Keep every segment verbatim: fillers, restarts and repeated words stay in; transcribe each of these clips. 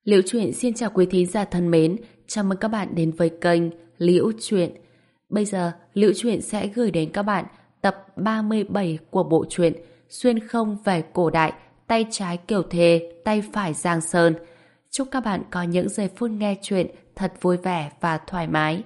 Liễu Chuyện xin chào quý thính giả thân mến, chào mừng các bạn đến với kênh Liễu Chuyện. Bây giờ, Liễu Chuyện sẽ gửi đến các bạn tập ba mươi bảy của bộ truyện Xuyên không về cổ đại, tay trái Kiều Thề, tay phải Giang Sơn. Chúc các bạn có những giây phút nghe chuyện thật vui vẻ và thoải mái.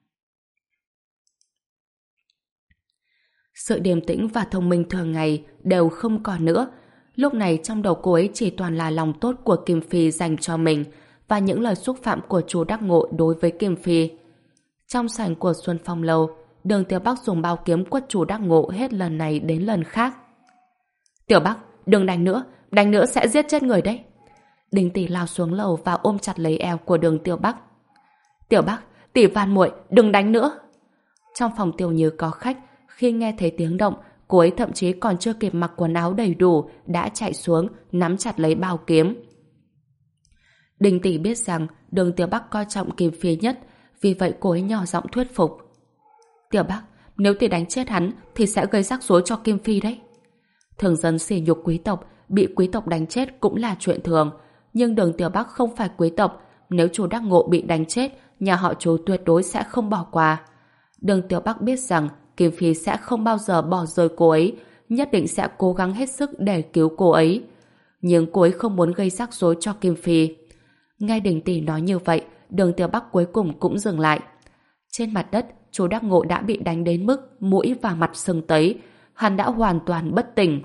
Sự điềm tĩnh và thông minh thường ngày đều không còn nữa. Lúc này trong đầu cô ấy chỉ toàn là lòng tốt của Kim Phi dành cho mình và những lời xúc phạm của chú Đắc Ngộ đối với Kim Phi. Trong sảnh của Xuân Phong Lâu, Đường Tiểu Bắc dùng bao kiếm quất chú Đắc Ngộ hết lần này đến lần khác. Tiểu Bắc, đừng đánh nữa, đánh nữa sẽ giết chết người đấy. Đinh Tỷ lao xuống lầu và ôm chặt lấy eo của Đường Tiểu Bắc. Tiểu Bắc, tỷ van muội, đừng đánh nữa. Trong phòng Tiểu Như có khách, khi nghe thấy tiếng động, cô ấy thậm chí còn chưa kịp mặc quần áo đầy đủ đã chạy xuống nắm chặt lấy bao kiếm. Đinh Tỷ biết rằng Đường Tiểu Bắc coi trọng Kim Phi nhất, vì vậy cô ấy nhỏ giọng thuyết phục. Tiểu Bắc, nếu tỷ đánh chết hắn thì sẽ gây rắc rối cho Kim Phi đấy. Thường dân sỉ nhục quý tộc, bị quý tộc đánh chết cũng là chuyện thường, nhưng Đường Tiểu Bắc không phải quý tộc, nếu chú Đắc Ngộ bị đánh chết, nhà họ chú tuyệt đối sẽ không bỏ qua. Đường Tiểu Bắc biết rằng Kim Phi sẽ không bao giờ bỏ rơi cô ấy, nhất định sẽ cố gắng hết sức để cứu cô ấy. Nhưng cô ấy không muốn gây rắc rối cho Kim Phi. Nghe Đình Tỷ nói như vậy, Đường Tiểu Bắc cuối cùng cũng dừng lại. Trên mặt đất, chú Đắc Ngộ đã bị đánh đến mức mũi và mặt sưng tấy, hắn đã hoàn toàn bất tỉnh.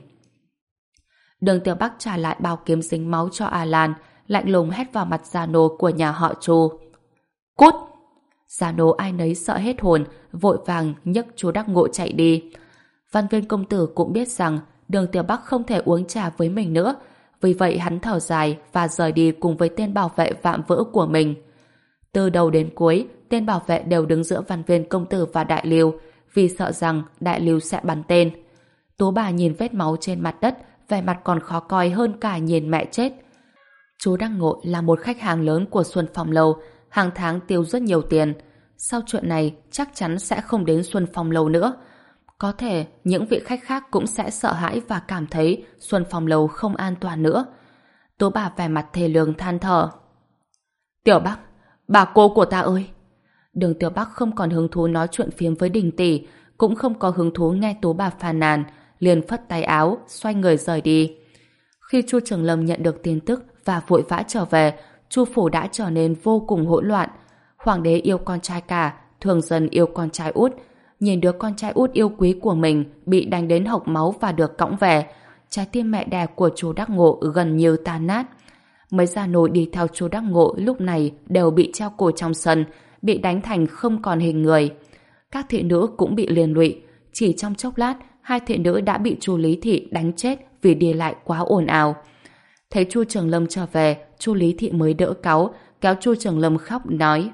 Đường Tiểu Bắc trả lại bao kiếm dính máu cho A Lan, lạnh lùng hét vào mặt già nô của nhà họ Chu. Cút! Già nô ai nấy sợ hết hồn, vội vàng nhấc chú Đắc Ngộ chạy đi. Văn Viên công tử cũng biết rằng Đường Tiểu Bắc không thể uống trà với mình nữa, vì vậy hắn thở dài và rời đi cùng với tên bảo vệ vạm vỡ của mình. Từ đầu đến cuối, tên bảo vệ đều đứng giữa Văn Viên công tử và Đại Lưu, vì sợ rằng Đại Lưu sẽ bắn tên. Tú bà nhìn vết máu trên mặt đất, vẻ mặt còn khó coi hơn cả nhìn mẹ chết. Chú Đắc Ngộ là một khách hàng lớn của Xuân Phong Lâu, hàng tháng tiêu rất nhiều tiền. Sau chuyện này chắc chắn sẽ không đến Xuân Phong Lâu nữa. Có thể những vị khách khác cũng sẽ sợ hãi và cảm thấy Xuân Phong Lâu không an toàn nữa. Tố bà vẻ mặt thê lương than thở. Tiểu Bắc, bà cô của ta ơi! Đường Tiểu Bắc không còn hứng thú nói chuyện phiếm với Đình Tỷ, cũng không có hứng thú nghe Tố bà phàn nàn, liền phất tay áo, xoay người rời đi. Khi Chu Trường Lâm nhận được tin tức và vội vã trở về, Chu phủ đã trở nên vô cùng hỗn loạn. Hoàng đế yêu con trai cả, thường dân yêu con trai út. Nhìn đứa con trai út yêu quý của mình bị đánh đến hộc máu và được cõng về, trái tim mẹ đẻ của chú Đắc Ngộ gần như tan nát. Mấy gia nô đi theo chú Đắc Ngộ lúc này đều bị treo cổ trong sân, bị đánh thành không còn hình người. Các thị nữ cũng bị liên lụy. Chỉ trong chốc lát, hai thị nữ đã bị Chu Lý Thị đánh chết vì đi lại quá ồn ào. Thấy Chu Trường Lâm trở về, Chu Lý Thị mới đỡ cáu, kéo Chu Trường Lâm khóc nói: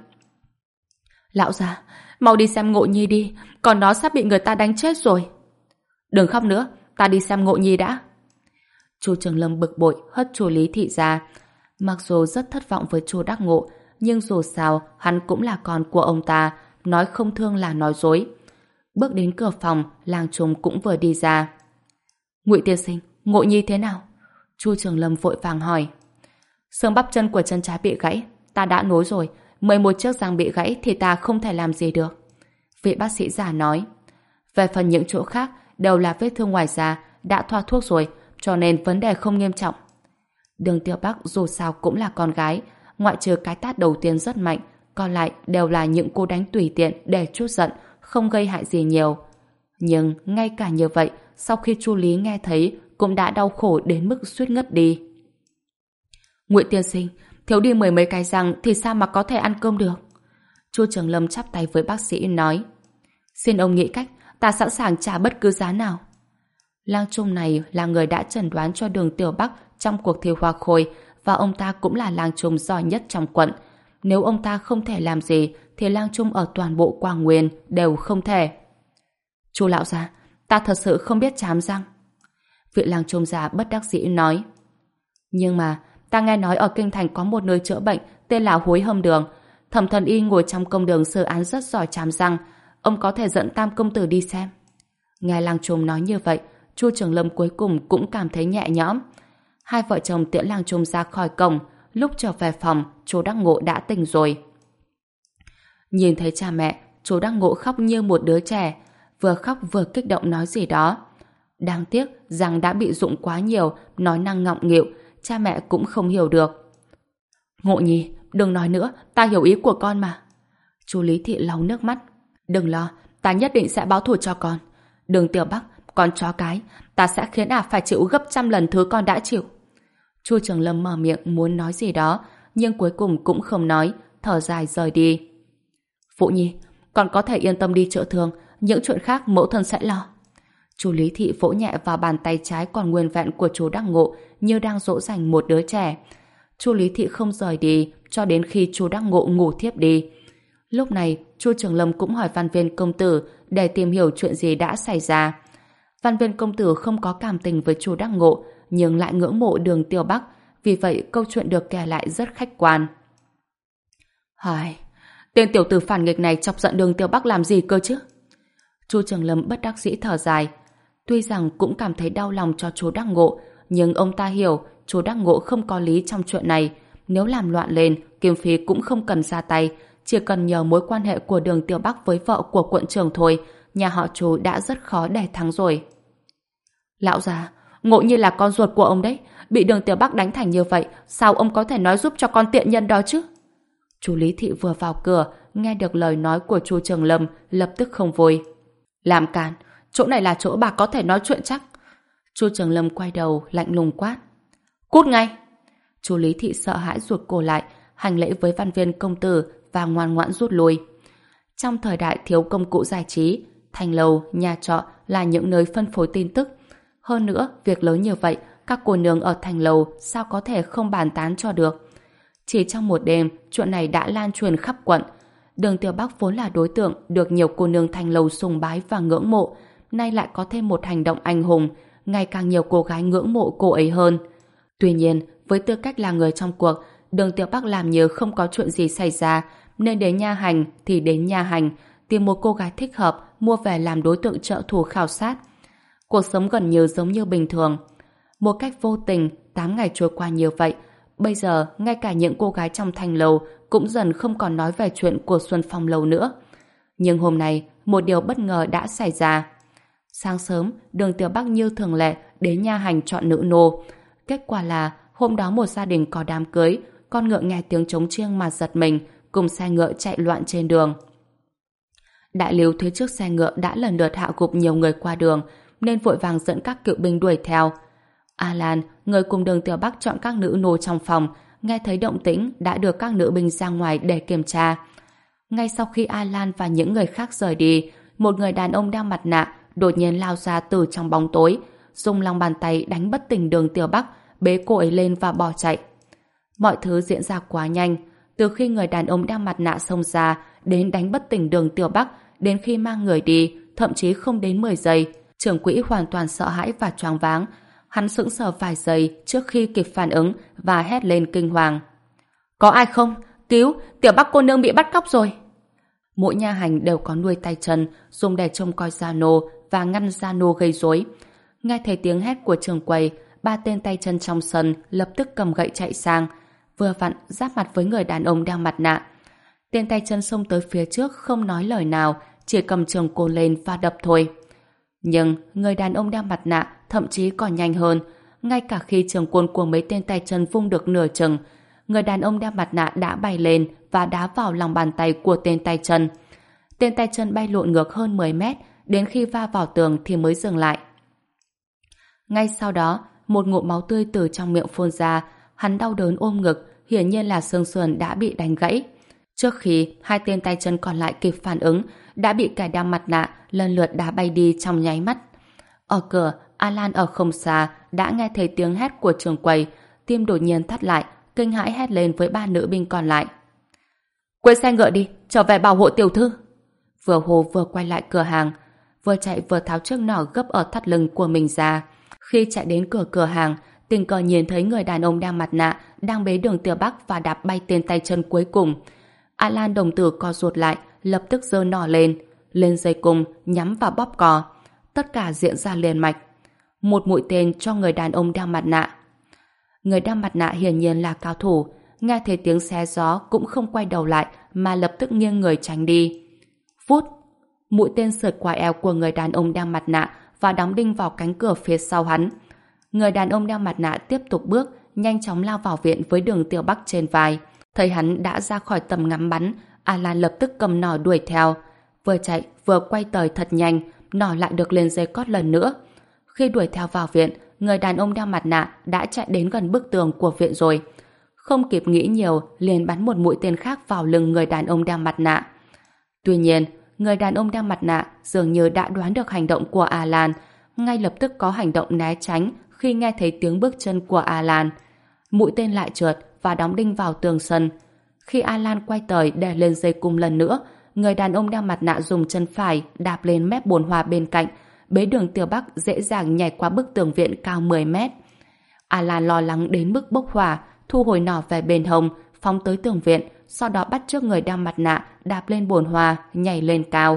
Lão già, mau đi xem Ngộ Nhi đi, còn nó sắp bị người ta đánh chết rồi. Đừng khóc nữa, ta đi xem Ngộ Nhi đã. Chu Trường Lâm bực bội hất Chu Lý Thị ra. Mặc dù rất thất vọng với Chu Đắc Ngộ, nhưng dù sao hắn cũng là con của ông ta, nói không thương là nói dối. Bước đến cửa phòng, Lang Trung cũng vừa đi ra. Ngụy tiên sinh, Ngộ Nhi thế nào? Chu Trường Lâm vội vàng hỏi. Xương bắp chân của chân trái bị gãy, ta đã nối rồi, mười một chiếc răng bị gãy thì ta không thể làm gì được. Vị bác sĩ già nói. Về phần những chỗ khác đều là vết thương ngoài da, đã thoa thuốc rồi, cho nên vấn đề không nghiêm trọng. Đường Tiểu Bắc dù sao cũng là con gái, ngoại trừ cái tát đầu tiên rất mạnh, còn lại đều là những cú đánh tùy tiện để trút giận, không gây hại gì nhiều. Nhưng ngay cả như vậy, sau khi Chu Lý nghe thấy, cũng đã đau khổ đến mức suýt ngất đi. Ngụy tiên sinh, thiếu đi mười mấy cái răng thì sao mà có thể ăn cơm được? Chu Trường Lâm chắp tay với bác sĩ nói. Xin ông nghĩ cách, ta sẵn sàng trả bất cứ giá nào. Lang Trung này là người đã chẩn đoán cho Đường Tiểu Bắc trong cuộc thi hoa khôi, và ông ta cũng là Lang Trung giỏi nhất trong quận. Nếu ông ta không thể làm gì thì Lang Trung ở toàn bộ Quang Nguyên đều không thể. Chu lão gia, ta thật sự không biết chám răng. Vị Lang Trung già bất đắc dĩ nói. Nhưng mà ta nghe nói ở Kinh Thành có một nơi chữa bệnh tên là Hối Hâm Đường. Thẩm Thần Y ngồi trong công đường xử án rất giỏi chám răng. Ông có thể dẫn Tam công tử đi xem. Nghe Lang Trung nói như vậy, Chu Trường Lâm cuối cùng cũng cảm thấy nhẹ nhõm. Hai vợ chồng tiễn Lang Trung ra khỏi cổng, lúc trở về phòng, chú Đắc Ngộ đã tỉnh rồi. Nhìn thấy cha mẹ, chú Đắc Ngộ khóc như một đứa trẻ, vừa khóc vừa kích động nói gì đó. Đáng tiếc rằng đã bị rụng quá nhiều, nói năng ngọng nghịu, cha mẹ cũng không hiểu được. Ngộ Nhi, đừng nói nữa, ta hiểu ý của con mà. Chú Lý Thị lau nước mắt. Đừng lo, ta nhất định sẽ báo thù cho con. Đường Tiểu Bắc, con chó cái, ta sẽ khiến ả phải chịu gấp trăm lần thứ con đã chịu. Chu Trường Lâm mở miệng muốn nói gì đó, nhưng cuối cùng cũng không nói, thở dài rời đi. Phụ Nhi, con có thể yên tâm đi chữa thương, những chuyện khác mẫu thân sẽ lo. Chú Lý Thị vỗ nhẹ vào bàn tay trái còn nguyên vẹn của chú Đắc Ngộ như đang dỗ dành một đứa trẻ. Chú Lý Thị không rời đi cho đến khi chú Đắc Ngộ ngủ thiếp đi. Lúc này, Chu Trường Lâm cũng hỏi Văn Viên công tử để tìm hiểu chuyện gì đã xảy ra. Văn Viên công tử không có cảm tình với chú Đắc Ngộ, nhưng lại ngưỡng mộ Đường Tiêu Bắc, vì vậy câu chuyện được kể lại rất khách quan. Hài, tên tiểu tử phản nghịch này chọc giận Đường Tiêu Bắc làm gì cơ chứ? Chu Trường Lâm bất đắc dĩ thở dài. Tuy rằng cũng cảm thấy đau lòng cho chú Đắc Ngộ, nhưng ông ta hiểu chú Đắc Ngộ không có lý trong chuyện này. Nếu làm loạn lên, Kim Phi cũng không cần ra tay, chỉ cần nhờ mối quan hệ của Đường Tiêu Bắc với vợ của quận trưởng thôi, nhà họ chú đã rất khó để thắng rồi. Lão già, Ngộ Nhi là con ruột của ông đấy, bị Đường Tiêu Bắc đánh thành như vậy, sao ông có thể nói giúp cho con tiện nhân đó chứ? Chú Lý Thị vừa vào cửa, nghe được lời nói của chú Trường Lâm, lập tức không vui. Làm càn, chỗ này là chỗ bà có thể nói chuyện chắc. Chú Trường Lâm quay đầu, lạnh lùng quát. Cút ngay! Chú Lý Thị sợ hãi rụt cổ lại, hành lễ với Văn Viên công tử và ngoan ngoãn rút lui. Trong thời đại thiếu công cụ giải trí, thành lầu, nhà trọ là những nơi phân phối tin tức. Hơn nữa, việc lớn như vậy, các cô nương ở thành lầu sao có thể không bàn tán cho được. Chỉ trong một đêm, chuyện này đã lan truyền khắp quận. Đường Tiêu Bắc vốn là đối tượng được nhiều cô nương thành lầu sùng bái và ngưỡng mộ, nay lại có thêm một hành động anh hùng, ngày càng nhiều cô gái ngưỡng mộ cô ấy hơn. Tuy nhiên, với tư cách là người trong cuộc, Đường Tiêu Bắc làm như không có chuyện gì xảy ra, nên đến nha hành thì đến nha hành, tìm một cô gái thích hợp, mua về làm đối tượng trợ thủ khảo sát. Cuộc sống gần như giống như bình thường. Một cách vô tình, tám ngày trôi qua như vậy, bây giờ ngay cả những cô gái trong thành lầu cũng dần không còn nói về chuyện của Xuân Phong lầu nữa. Nhưng hôm nay, một điều bất ngờ đã xảy ra. Sáng sớm, Đường Tiểu Bắc như thường lệ đến nha hành chọn nữ nô. Kết quả là hôm đó một gia đình có đám cưới, con ngựa nghe tiếng trống chiêng mà giật mình, cùng xe ngựa chạy loạn trên đường. Đại lưu phía trước xe ngựa đã lần lượt hạ gục nhiều người qua đường, nên vội vàng dẫn các cựu binh đuổi theo. Alan, người cùng Đường Tiểu Bắc chọn các nữ nô trong phòng, nghe thấy động tĩnh đã đưa các nữ binh ra ngoài để kiểm tra. Ngay sau khi Alan và những người khác rời đi, một người đàn ông đeo mặt nạ đột nhiên lao ra từ trong bóng tối, dùng lòng bàn tay đánh bất tỉnh Đường Tiểu Bắc, bế cô ấy lên và bỏ chạy. Mọi thứ diễn ra quá nhanh, từ khi người đàn ông đeo mặt nạ xông ra đến đánh bất tỉnh Đường Tiểu Bắc, đến khi mang người đi, thậm chí không đến mười giây. Trưởng quỹ hoàn toàn sợ hãi và choáng váng. Hắn sững sờ vài giây trước khi kịp phản ứng và hét lên kinh hoàng. Có ai không? Cứu! Tiểu Bắc cô nương bị bắt cóc rồi! Mỗi nha hành đều có nuôi tay chân dùng để trông coi gia nô và ngăn gia nô gây rối. Nghe thấy tiếng hét của trưởng quầy, ba tên tay chân trong sân lập tức cầm gậy chạy sang, vừa vặn giáp mặt với người đàn ông đeo mặt nạ. Tên tay chân xông tới phía trước không nói lời nào, chỉ cầm trường côn lên và đập thôi. Nhưng người đàn ông đeo mặt nạ thậm chí còn nhanh hơn. Ngay cả khi trường côn của mấy tên tay chân vung được nửa chừng, người đàn ông đeo mặt nạ đã bay lên và đá vào lòng bàn tay của tên tay chân. Tên tay chân bay lộn ngược hơn mười mét, đến khi va vào tường thì mới dừng lại. Ngay sau đó, một ngụm máu tươi từ trong miệng phun ra, hắn đau đớn ôm ngực, hiển nhiên là xương sườn đã bị đánh gãy. Trước khi hai tên tay chân còn lại kịp phản ứng, đã bị kẻ đeo mặt nạ lần lượt đá bay đi trong nháy mắt. Ở cửa, Alan ở không xa đã nghe thấy tiếng hét của trưởng quầy, tim đột nhiên thắt lại, kinh hãi hét lên với ba nữ binh còn lại. Quay xe ngựa đi, trở về bảo hộ tiểu thư. Vừa hô vừa quay lại cửa hàng, vừa chạy vừa tháo chiếc nỏ gấp ở thắt lưng của mình ra. Khi chạy đến cửa cửa hàng, tình cờ nhìn thấy người đàn ông đeo mặt nạ đang bế Đường Tiểu Bắc và đạp bay tên tay chân cuối cùng. Alan đồng tử co ruột lại, lập tức giơ nỏ lên, lên dây cung, nhắm vào bóp cò. Tất cả diễn ra liền mạch. Một mũi tên cho người đàn ông đeo mặt nạ. Người đeo mặt nạ hiển nhiên là cao thủ, nghe thấy tiếng xé gió cũng không quay đầu lại mà lập tức nghiêng người tránh đi. Vút! Mũi tên sượt qua eo của người đàn ông đeo mặt nạ và đóng đinh vào cánh cửa phía sau hắn. Người đàn ông đeo mặt nạ tiếp tục bước, nhanh chóng lao vào viện với Đường Tiểu Bắc trên vai. Thấy hắn đã ra khỏi tầm ngắm bắn, Alan lập tức cầm nỏ đuổi theo. Vừa chạy, vừa quay tời thật nhanh, nỏ lại được lên dây cót lần nữa. Khi đuổi theo vào viện, người đàn ông đeo mặt nạ đã chạy đến gần bức tường của viện rồi. Không kịp nghĩ nhiều, liền bắn một mũi tên khác vào lưng người đàn ông đeo mặt nạ. Tuy nhiên, người đàn ông đeo mặt nạ dường như đã đoán được hành động của Alan, ngay lập tức có hành động né tránh khi nghe thấy tiếng bước chân của Alan. Mũi tên lại trượt và đóng đinh vào tường sân. Khi Alan quay tới để lên dây cung lần nữa, người đàn ông đeo mặt nạ dùng chân phải đạp lên mép bồn hoa bên cạnh, bế Đường Tiểu Bắc dễ dàng nhảy qua bức tường viện cao mười mét. Alan lo lắng đến mức bốc hỏa, thu hồi nỏ về bên hông, phóng tới tường viện, sau đó bắt chước người đeo mặt nạ đạp lên bồn hoa, nhảy lên cao.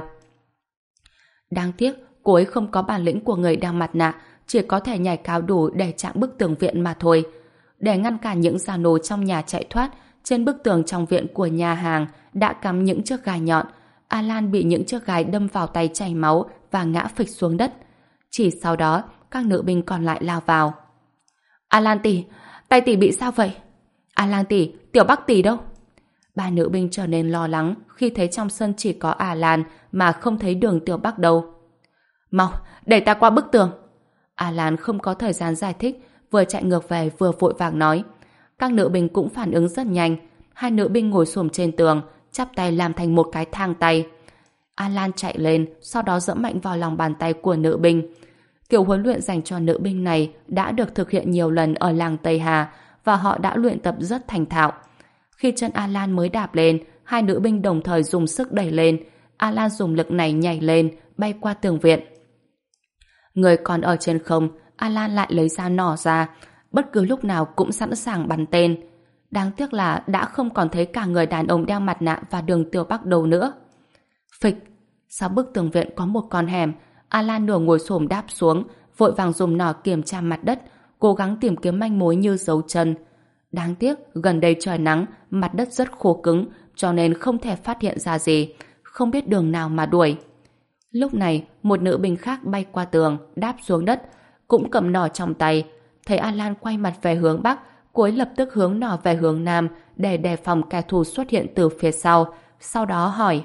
Đáng tiếc, cô ấy không có bản lĩnh của người đeo mặt nạ, chỉ có thể nhảy cao đủ để chạm bức tường viện mà thôi. Để ngăn cản những già nô trong nhà chạy thoát, trên bức tường trong viện của nhà hàng đã cắm những chiếc gai nhọn. Alan bị những chiếc gai đâm vào tay chảy máu và ngã phịch xuống đất. Chỉ sau đó, các nữ binh còn lại lao vào. Alan tỷ, tay tỷ bị sao vậy? Alan tỷ, Tiểu Bắc tỷ đâu? Ba nữ binh trở nên lo lắng khi thấy trong sân chỉ có Alan mà không thấy Đường Tiểu Bắc đâu. Mau, đẩy ta qua bức tường. Alan không có thời gian giải thích, vừa chạy ngược về vừa vội vàng nói. Các nữ binh cũng phản ứng rất nhanh. Hai nữ binh ngồi xổm trên tường, chắp tay làm thành một cái thang tay. Alan chạy lên, sau đó giẫm mạnh vào lòng bàn tay của nữ binh. Kiểu huấn luyện dành cho nữ binh này đã được thực hiện nhiều lần ở làng Tây Hà và họ đã luyện tập rất thành thạo. Khi chân Alan mới đạp lên, hai nữ binh đồng thời dùng sức đẩy lên. Alan dùng lực này nhảy lên, bay qua tường viện. Người còn ở trên không, Alan lại lấy ra nỏ ra, bất cứ lúc nào cũng sẵn sàng bắn tên. Đáng tiếc là đã không còn thấy cả người đàn ông đeo mặt nạ và Đường Tiểu Bắc đâu nữa. Phịch! Sau bức tường viện có một con hẻm, Alan nửa ngồi xổm đáp xuống, vội vàng dùng nỏ kiểm tra mặt đất, cố gắng tìm kiếm manh mối như dấu chân. Đáng tiếc, gần đây trời nắng, mặt đất rất khô cứng, cho nên không thể phát hiện ra gì, không biết đường nào mà đuổi. Lúc này, một nữ binh khác bay qua tường, đáp xuống đất, cũng cầm nỏ trong tay. Thấy Alan quay mặt về hướng Bắc, cô ấy lập tức hướng nỏ về hướng Nam để đề phòng kẻ thù xuất hiện từ phía sau, sau đó hỏi.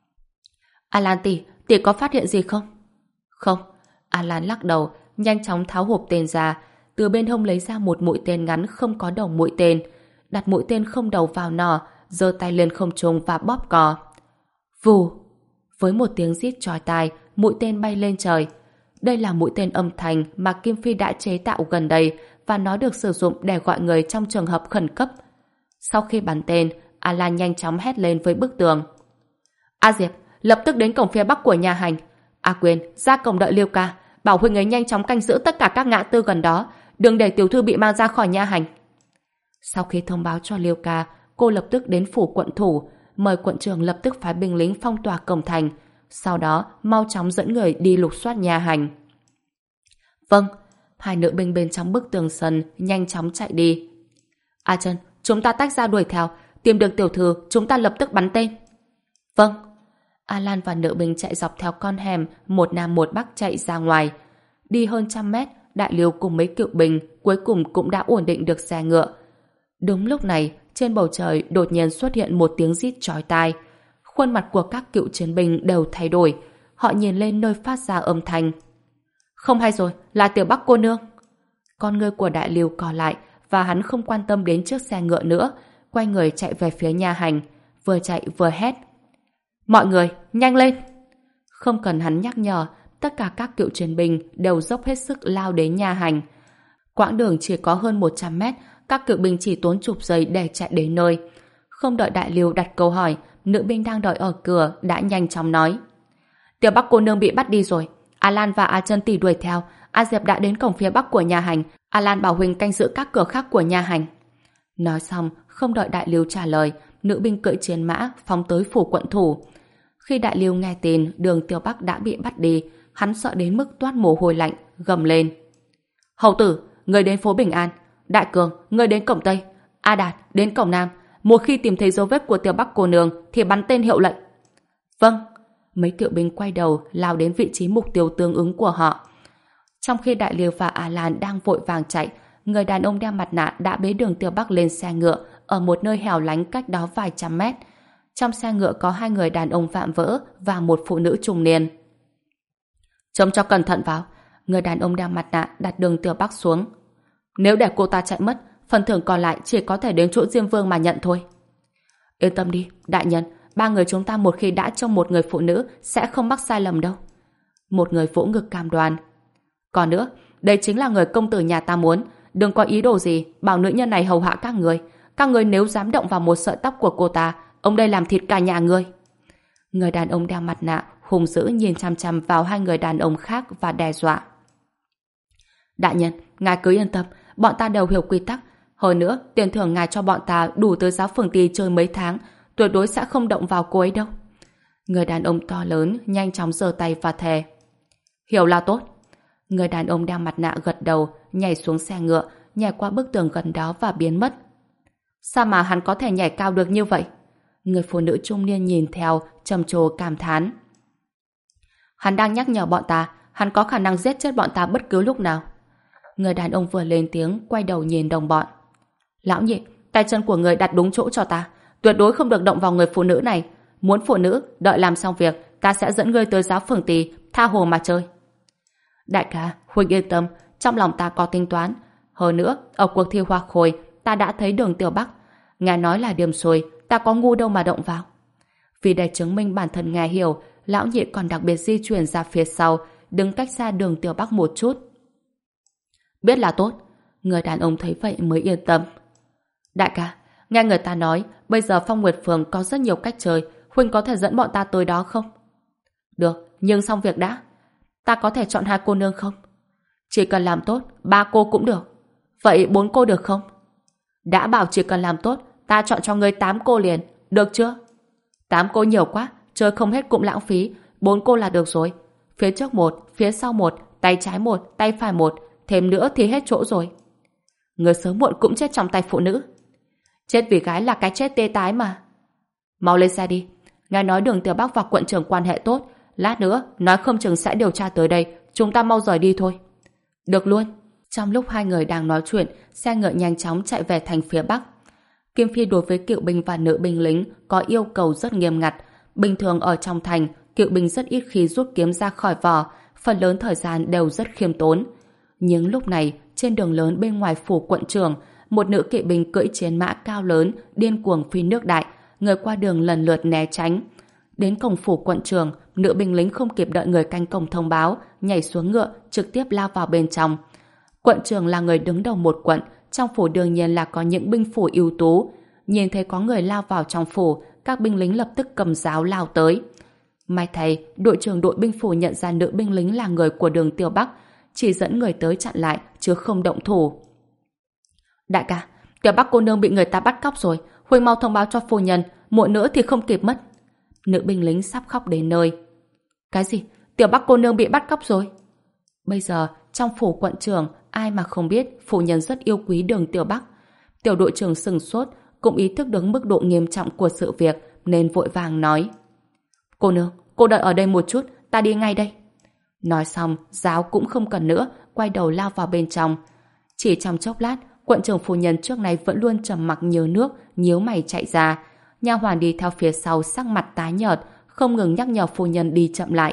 Alan tỷ, tỷ có phát hiện gì không? Không. Alan lắc đầu, nhanh chóng tháo hộp tên ra, từ bên hông lấy ra một mũi tên ngắn không có đầu mũi tên, đặt mũi tên không đầu vào nỏ, giơ tay lên không trung và bóp cò. Vù! Với một tiếng rít chói tai, mũi tên bay lên trời. Đây là mũi tên âm thanh mà Kim Phi đã chế tạo gần đây và nó được sử dụng để gọi người trong trường hợp khẩn cấp. Sau khi bắn tên, Alan nhanh chóng hét lên với bức tường. A Diệp, lập tức đến cổng phía bắc của nhà hành. A Quyên, ra cổng đợi Liêu Ca, bảo huynh ấy nhanh chóng canh giữ tất cả các ngã tư gần đó, đừng để tiểu thư bị mang ra khỏi nhà hành. Sau khi thông báo cho Liêu Ca, cô lập tức đến phủ quận thủ, mời quận trưởng lập tức phái binh lính phong tỏa cổng thành, sau đó mau chóng dẫn người đi lục soát nhà hành. Vâng. Hai nữ binh bên trong bức tường sân nhanh chóng chạy đi. A Trân, chúng ta tách ra đuổi theo, tìm được tiểu thư, chúng ta lập tức bắn tên. Vâng. Alan và nữ binh chạy dọc theo con hẻm, một nam một bắc chạy ra ngoài. Đi hơn trăm mét, Đại Liêu cùng mấy cựu binh cuối cùng cũng đã ổn định được xe ngựa. Đúng lúc này, trên bầu trời đột nhiên xuất hiện một tiếng rít chói tai. Khuôn mặt của các cựu chiến binh đều thay đổi. Họ nhìn lên nơi phát ra âm thanh. Không hay rồi, là Tiểu Bắc cô nương. Con ngươi của Đại Liêu co lại và hắn không quan tâm đến chiếc xe ngựa nữa, quay người chạy về phía nhà hành, vừa chạy vừa hét. Mọi người, nhanh lên! Không cần hắn nhắc nhở, tất cả các cựu chiến binh đều dốc hết sức lao đến nhà hành. Quãng đường chỉ có hơn một trăm mét, các cựu binh chỉ tốn chục giây để chạy đến nơi. Không đợi Đại Liêu đặt câu hỏi, nữ binh đang đợi ở cửa đã nhanh chóng nói. Tiểu Bắc cô nương bị bắt đi rồi. Alan và A Trân tỷ đuổi theo. A Diệp đã đến cổng phía bắc của nhà hành. Alan bảo huynh canh giữ các cửa khác của nhà hành. Nói xong, không đợi Đại Liêu trả lời, nữ binh cưỡi chiến mã phóng tới phủ quận thủ. Khi Đại Liêu nghe tin Đường Tiểu Bắc đã bị bắt đi, hắn sợ đến mức toát mồ hôi lạnh, gầm lên. Hầu tử, người đến phố Bình An. Đại Cường, người đến cổng Tây. A Đạt, đến cổng Nam. Một khi tìm thấy dấu vết của Tiểu Bắc cô nương thì bắn tên hiệu lệnh. Vâng. Mấy kỵ binh quay đầu lao đến vị trí mục tiêu tương ứng của họ. Trong khi Đại Liêu và A Lan đang vội vàng chạy, người đàn ông đeo mặt nạ đã bế Đường Tiểu Bắc lên xe ngựa ở một nơi hẻo lánh cách đó vài trăm mét. Trong xe ngựa có hai người đàn ông vạm vỡ và một phụ nữ trung niên. Trông cho cẩn thận vào. Người đàn ông đeo mặt nạ đặt Đường Tiểu Bắc xuống. Nếu để cô ta chạy mất, phần thưởng còn lại chỉ có thể đến chỗ Diêm Vương mà nhận thôi. Yên tâm đi, đại nhân, ba người chúng ta một khi đã trông một người phụ nữ sẽ không mắc sai lầm đâu. Một người vỗ ngực cam đoan. Còn nữa, đây chính là người công tử nhà ta muốn. Đừng có ý đồ gì bảo nữ nhân này hầu hạ các người. Các người nếu dám động vào một sợi tóc của cô ta, ông đây làm thịt cả nhà người. Người đàn ông đeo mặt nạ hung dữ nhìn chăm chăm vào hai người đàn ông khác và đe dọa. Đại nhân, ngài cứ yên tâm, bọn ta đều hiểu quy tắc. Hơn nữa, tiền thưởng ngài cho bọn ta đủ tới giáo phường tỳ chơi mấy tháng, tuyệt đối sẽ không động vào cô ấy đâu. Người đàn ông to lớn nhanh chóng giơ tay và thề. Hiểu là tốt. Người đàn ông đeo mặt nạ gật đầu, nhảy xuống xe ngựa, nhảy qua bức tường gần đó và biến mất. Sao mà hắn có thể nhảy cao được như vậy? Người phụ nữ trung niên nhìn theo, trầm trồ cảm thán. Hắn đang nhắc nhở bọn ta, hắn có khả năng giết chết bọn ta bất cứ lúc nào. Người đàn ông vừa lên tiếng, quay đầu nhìn đồng bọn. Lão nhị, tay chân của người đặt đúng chỗ cho ta, tuyệt đối không được động vào người phụ nữ này. Muốn phụ nữ, đợi làm xong việc, ta sẽ dẫn ngươi tới giáo phường tỳ, tha hồ mà chơi. Đại ca, huynh yên tâm, trong lòng ta có tính toán. Hơn nữa, ở cuộc thi hoa khôi, ta đã thấy Đường Tiểu Bắc. Ngài nói là điểm xuôi, ta có ngu đâu mà động vào. Vì để chứng minh bản thân ngài hiểu, lão nhị còn đặc biệt di chuyển ra phía sau, đứng cách xa Đường Tiểu Bắc một chút. Biết là tốt. Người đàn ông thấy vậy mới yên tâm. Đại ca, nghe người ta nói bây giờ Phong Nguyệt Phường có rất nhiều cách chơi, huynh có thể dẫn bọn ta tới đó không? Được, nhưng xong việc đã. Ta có thể chọn hai cô nương không? Chỉ cần làm tốt, ba cô cũng được. Vậy bốn cô được không? Đã bảo chỉ cần làm tốt, ta chọn cho ngươi tám cô liền, được chưa? Tám cô nhiều quá, chơi không hết cũng lãng phí, bốn cô là được rồi. Phía trước một, phía sau một, tay trái một, tay phải một, thêm nữa thì hết chỗ rồi. Người sớm muộn cũng chết trong tay phụ nữ. Chết vì gái là cái chết tê tái mà. Mau lên xe đi. Ngài nói Đường Tiểu Bắc và quận trưởng quan hệ tốt, lát nữa nói không chừng sẽ điều tra tới đây, chúng ta mau rời đi thôi. Được luôn. Trong lúc hai người đang nói chuyện, xe ngựa nhanh chóng chạy về thành phía Bắc. Kim Phi đối với cựu binh và nữ binh lính có yêu cầu rất nghiêm ngặt. Bình thường ở trong thành, cựu binh rất ít khi rút kiếm ra khỏi vỏ, phần lớn thời gian đều rất khiêm tốn. Nhưng lúc này, trên đường lớn bên ngoài phủ quận trưởng, một nữ kỵ binh cưỡi chiến mã cao lớn, điên cuồng phi nước đại, người qua đường lần lượt né tránh. Đến cổng phủ quận trưởng, nữ binh lính không kịp đợi người canh cổng thông báo, nhảy xuống ngựa, trực tiếp lao vào bên trong. Quận trưởng là người đứng đầu một quận, trong phủ đương nhiên là có những binh phủ ưu tú. Nhìn thấy có người lao vào trong phủ, các binh lính lập tức cầm giáo lao tới. May thay, đội trưởng đội binh phủ nhận ra nữ binh lính là người của Đường Tiểu Bắc, chỉ dẫn người tới chặn lại, chứ không động thủ. Đại ca, Tiểu Bắc cô nương bị người ta bắt cóc rồi, huynh mau thông báo cho phu nhân, muộn nữa thì không kịp mất. Nữ binh lính sắp khóc đến nơi. Cái gì? Tiểu Bắc cô nương bị bắt cóc rồi? Bây giờ, trong phủ quận trưởng, ai mà không biết phu nhân rất yêu quý Đường Tiểu Bắc. Tiểu đội trưởng sừng sốt, cũng ý thức được mức độ nghiêm trọng của sự việc, nên vội vàng nói. Cô nương, cô đợi ở đây một chút, ta đi ngay đây. Nói xong, giáo cũng không cần nữa, quay đầu lao vào bên trong. Chỉ trong chốc lát, quận trưởng phu nhân trước này vẫn luôn trầm mặc như nước, nhíu mày chạy ra. Nha hoàn đi theo phía sau sắc mặt tái nhợt, không ngừng nhắc nhở phu nhân đi chậm lại.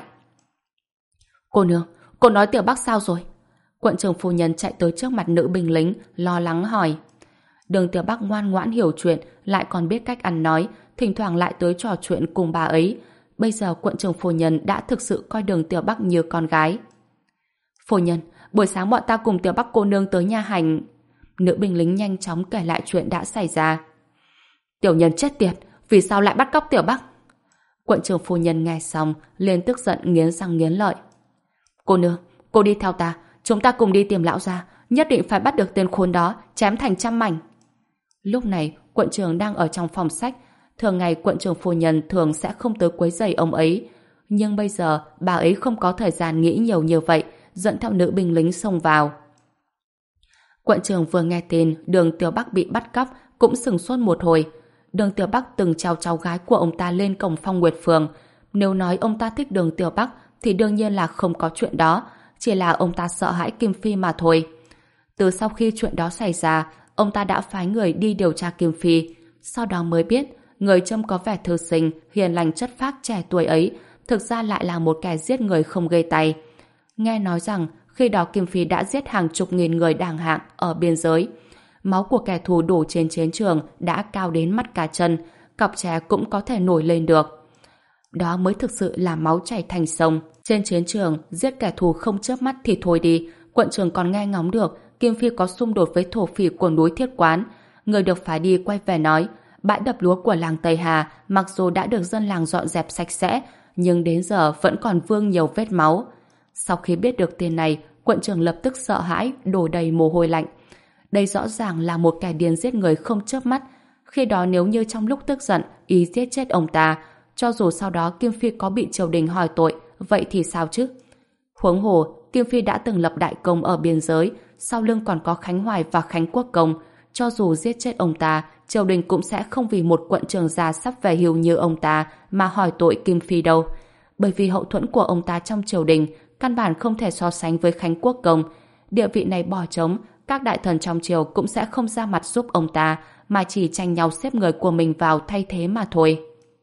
Cô nương, cô nói Tiểu Bắc sao rồi? Quận trưởng phu nhân chạy tới trước mặt nữ binh lính, lo lắng hỏi. Đường Tiểu Bắc ngoan ngoãn hiểu chuyện, lại còn biết cách ăn nói, thỉnh thoảng lại tới trò chuyện cùng bà ấy. Bây giờ quận trưởng phu nhân đã thực sự coi Đường Tiểu Bắc như con gái. Phu nhân, buổi sáng bọn ta cùng Tiểu Bắc cô nương tới nha hành. Nữ binh lính nhanh chóng kể lại chuyện đã xảy ra. Tiểu nhân chết tiệt, vì sao lại bắt cóc Tiểu Bắc? Quận trưởng phu nhân nghe xong, liền tức giận nghiến răng nghiến lợi. Cô nương, cô đi theo ta, chúng ta cùng đi tìm lão gia, nhất định phải bắt được tên khốn đó, chém thành trăm mảnh. Lúc này, quận trưởng đang ở trong phòng sách. Thường ngày quận trưởng phu nhân thường sẽ không tới quấy rầy ông ấy. Nhưng bây giờ, bà ấy không có thời gian nghĩ nhiều như vậy, dẫn theo nữ binh lính xông vào. Quận trưởng vừa nghe tin Đường Tiểu Bắc bị bắt cóc, cũng sửng sốt một hồi. Đường Tiểu Bắc từng treo cháu gái của ông ta lên cổng Phong Nguyệt Phường. Nếu nói ông ta thích Đường Tiểu Bắc thì đương nhiên là không có chuyện đó, chỉ là ông ta sợ hãi Kim Phi mà thôi. Từ sau khi chuyện đó xảy ra, ông ta đã phái người đi điều tra Kim Phi. Sau đó mới biết, người trông có vẻ thư sinh, hiền lành chất phác trẻ tuổi ấy, thực ra lại là một kẻ giết người không gây tay. Nghe nói rằng, khi đó Kim Phi đã giết hàng chục nghìn người đàng hạng ở biên giới. Máu của kẻ thù đổ trên chiến trường đã cao đến mắt cá chân, cọc tre cũng có thể nổi lên được. Đó mới thực sự là máu chảy thành sông. Trên chiến trường, giết kẻ thù không chớp mắt thì thôi đi, quận trưởng còn nghe ngóng được Kim Phi có xung đột với thổ phỉ của núi Thiết Quán. Người được phái đi quay về nói, bãi đập lúa của làng Tây Hà mặc dù đã được dân làng dọn dẹp sạch sẽ, nhưng đến giờ vẫn còn vương nhiều vết máu. Sau khi biết được tin này, quận trưởng lập tức sợ hãi, đổ đầy mồ hôi lạnh. Đây rõ ràng là một kẻ điên giết người không chớp mắt. Khi đó nếu như trong lúc tức giận ý giết chết ông ta, cho dù sau đó Kim Phi có bị triều đình hỏi tội, vậy thì sao chứ? Huống hồ, Kim Phi đã từng lập đại công ở biên giới, sau lưng còn có Khánh Hoài và Khánh Quốc Công. Cho dù giết chết ông ta, triều đình cũng sẽ không vì một quận trưởng già sắp về hưu như ông ta mà hỏi tội Kim Phi đâu. Bởi vì hậu thuẫn của ông ta trong triều đình căn bản không thể so sánh với Khánh Quốc Công. Địa vị này bỏ trống, các đại thần trong triều cũng sẽ không ra mặt giúp ông ta, mà chỉ tranh nhau xếp người của mình vào thay thế mà thôi.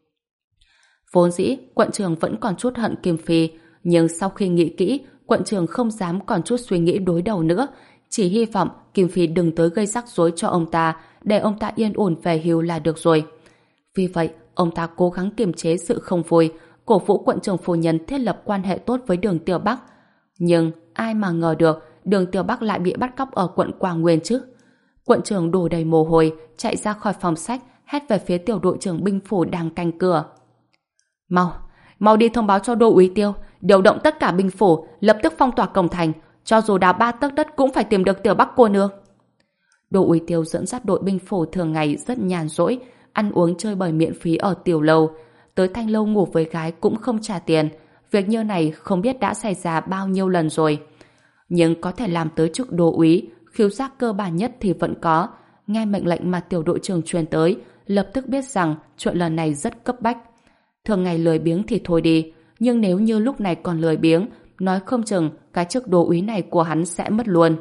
Vốn dĩ, quận trưởng vẫn còn chút hận Kim Phi, nhưng sau khi nghĩ kỹ, quận trưởng không dám còn chút suy nghĩ đối đầu nữa, chỉ hy vọng Kim Phi đừng tới gây rắc rối cho ông ta, để ông ta yên ổn về hưu là được rồi. Vì vậy, ông ta cố gắng kiềm chế sự không vui, cổ vũ quận trưởng phu nhân thiết lập quan hệ tốt với Đường Tiểu Bắc. Nhưng ai mà ngờ được Đường Tiểu Bắc lại bị bắt cóc ở quận Quảng Nguyên chứ? Quận trưởng đổ đầy mồ hôi, chạy ra khỏi phòng sách, hét về phía tiểu đội trưởng binh phủ đang canh cửa. Mau, mau đi thông báo cho Đô úy Tiêu, điều động tất cả binh phủ, lập tức phong tỏa cổng thành, cho dù đào ba tấc đất cũng phải tìm được Tiểu Bắc cô nương. Đô úy Tiêu dẫn dắt đội binh phủ thường ngày rất nhàn rỗi, ăn uống chơi bời miễn phí ở tiểu lầu, tới thanh lâu ngủ với gái cũng không trả tiền. Việc như này không biết đã xảy ra bao nhiêu lần rồi. Nhưng có thể làm tới chức đô úy, khiếu giác cơ bản nhất thì vẫn có. Nghe mệnh lệnh mà tiểu đội trưởng truyền tới, lập tức biết rằng chuyện lần này rất cấp bách. Thường ngày lười biếng thì thôi đi, nhưng nếu như lúc này còn lười biếng, nói không chừng cái chức đô úy này của hắn sẽ mất luôn.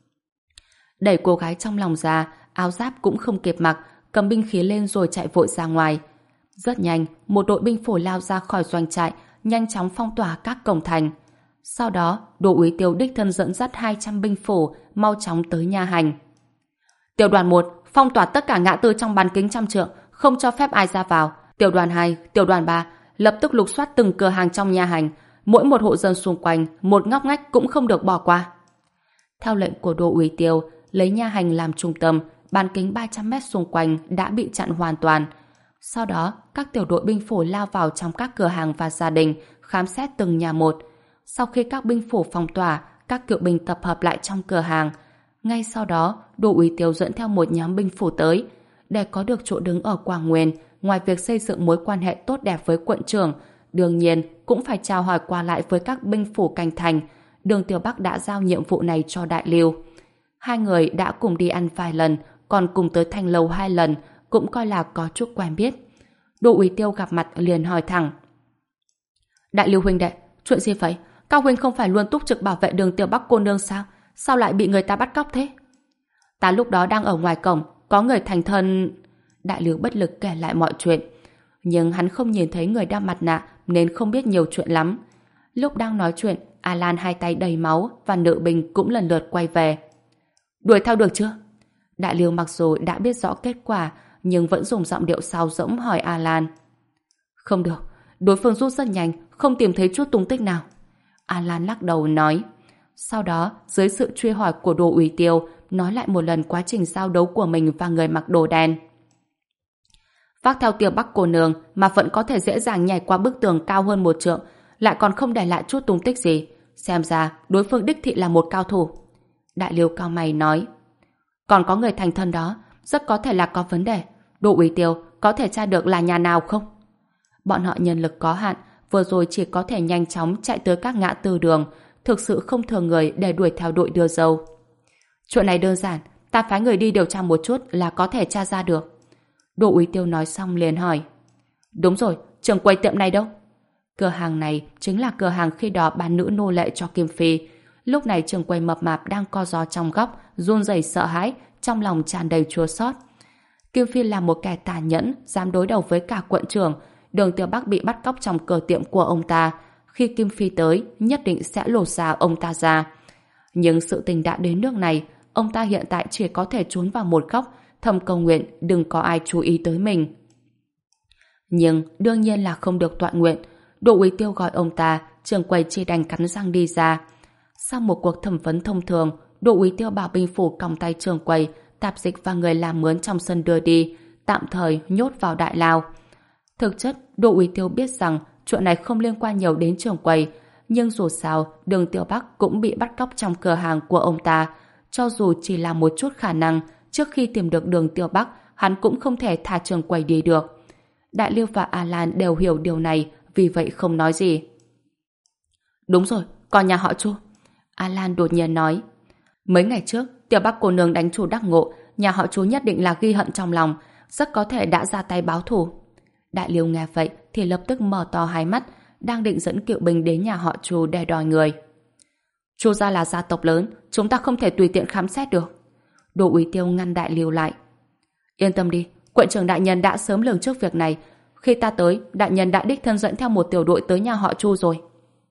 Đẩy cô gái trong lòng ra, áo giáp cũng không kịp mặc, cầm binh khí lên rồi chạy vội ra ngoài. Rất nhanh, một đội binh phủ lao ra khỏi doanh trại, nhanh chóng phong tỏa các cổng thành. Sau đó, Đô úy Tiêu đích thân dẫn dắt hai trăm binh phủ mau chóng tới nha hành. Tiểu đoàn một, phong tỏa tất cả ngã tư trong bán kính trăm trượng, không cho phép ai ra vào. Tiểu đoàn hai, tiểu đoàn ba, lập tức lục soát từng cửa hàng trong nha hành, mỗi một hộ dân xung quanh, một ngóc ngách cũng không được bỏ qua. Theo lệnh của Đô úy Tiêu, lấy nha hành làm trung tâm, bán kính ba trăm mét xung quanh đã bị chặn hoàn toàn. Sau đó, các tiểu đội binh phủ lao vào trong các cửa hàng và gia đình, khám xét từng nhà một. Sau khi các binh phủ phong tỏa, các cựu binh tập hợp lại trong cửa hàng. Ngay sau đó, Đô úy Tiêu dẫn theo một nhóm binh phủ tới. Để có được chỗ đứng ở Quảng Nguyên, ngoài việc xây dựng mối quan hệ tốt đẹp với quận trưởng, đương nhiên cũng phải chào hỏi qua lại với các binh phủ canh thành. Đường Tiểu Bắc đã giao nhiệm vụ này cho Đại Lưu. Hai người đã cùng đi ăn vài lần, còn cùng tới thanh lâu hai lần, cũng coi là có chút quen biết. Đô úy Tiêu gặp mặt liền hỏi thẳng. Đại Lưu huynh đệ, chuyện gì vậy? Cao huynh không phải luôn túc trực bảo vệ Đường Tiểu Bắc cô nương sao? Sao lại bị người ta bắt cóc thế? Ta lúc đó đang ở ngoài cổng, có người thành thân... Đại Lưu bất lực kể lại mọi chuyện. Nhưng hắn không nhìn thấy người đeo mặt nạ nên không biết nhiều chuyện lắm. Lúc đang nói chuyện, Alan hai tay đầy máu và nữ binh cũng lần lượt quay về. Đuổi theo được chưa? Đại Lưu mặc dù đã biết rõ kết quả nhưng vẫn dùng giọng điệu sáo rỗng hỏi Alan. Không được, đối phương rút rất nhanh, không tìm thấy chút tung tích nào. Alan lắc đầu nói. Sau đó, dưới sự truy hỏi của Đô úy Tiêu, nói lại một lần quá trình giao đấu của mình và người mặc đồ đen. Vác theo Tiểu Bắc cô nương mà vẫn có thể dễ dàng nhảy qua bức tường cao hơn một trượng, lại còn không để lại chút tung tích gì. Xem ra đối phương đích thị là một cao thủ. Đại Lưu cao mày nói. Còn có người thành thân đó, rất có thể là có vấn đề. Đô úy Tiêu, có thể tra được là nhà nào không? Bọn họ nhân lực có hạn, vừa rồi chỉ có thể nhanh chóng chạy tới các ngã tư đường, thực sự không thừa người để đuổi theo đội đưa dâu. Chuyện này đơn giản, ta phái người đi điều tra một chút là có thể tra ra được. Đỗ Úy Tiêu nói xong liền hỏi. Đúng rồi, trưởng quầy tiệm này đâu? Cửa hàng này chính là cửa hàng khi đó bán nữ nô lệ cho Kim Phi. Lúc này trưởng quầy mập mạp đang co ro trong góc, run rẩy sợ hãi, trong lòng tràn đầy chua xót. Kim Phi là một kẻ tàn nhẫn, dám đối đầu với cả quận trưởng. Đường Tiểu Bắc bị bắt cóc trong cửa tiệm của ông ta. Khi Kim Phi tới, nhất định sẽ lột da ông ta ra. Nhưng sự tình đã đến nước này, ông ta hiện tại chỉ có thể trốn vào một góc, thầm cầu nguyện đừng có ai chú ý tới mình. Nhưng đương nhiên là không được tọa nguyện. Đỗ Úy Tiêu gọi ông ta, trưởng quầy chỉ đành cắn răng đi ra. Sau một cuộc thẩm vấn thông thường, Đỗ Úy Tiêu bảo binh phủ còng tay trưởng quầy, tạp dịch và người làm mướn trong sân đưa đi, tạm thời nhốt vào đại lao. Thực chất, Đỗ Úy Tiêu biết rằng chuyện này không liên quan nhiều đến trưởng quầy, nhưng dù sao, Đường Tiểu Bắc cũng bị bắt cóc trong cửa hàng của ông ta. Cho dù chỉ là một chút khả năng, trước khi tìm được Đường Tiểu Bắc, hắn cũng không thể thả trưởng quầy đi được. Đại Lưu và A Lan đều hiểu điều này, vì vậy không nói gì. Đúng rồi, còn nhà họ Chu. A Lan đột nhiên nói. Mấy ngày trước, Tiểu Bắc cô nương đánh chủ Đắc Ngộ, nhà họ Chu nhất định là ghi hận trong lòng, rất có thể đã ra tay báo thù. Đại Liêu nghe vậy thì lập tức mở to hai mắt, đang định dẫn Kiệu binh đến nhà họ Chu để đòi người. Chu gia là gia tộc lớn, chúng ta không thể tùy tiện khám xét được. Đỗ Úy Tiêu ngăn Đại Liêu lại. Yên tâm đi, quận trưởng đại nhân đã sớm lường trước việc này. Khi ta tới, đại nhân đã đích thân dẫn theo một tiểu đội tới nhà họ Chu rồi.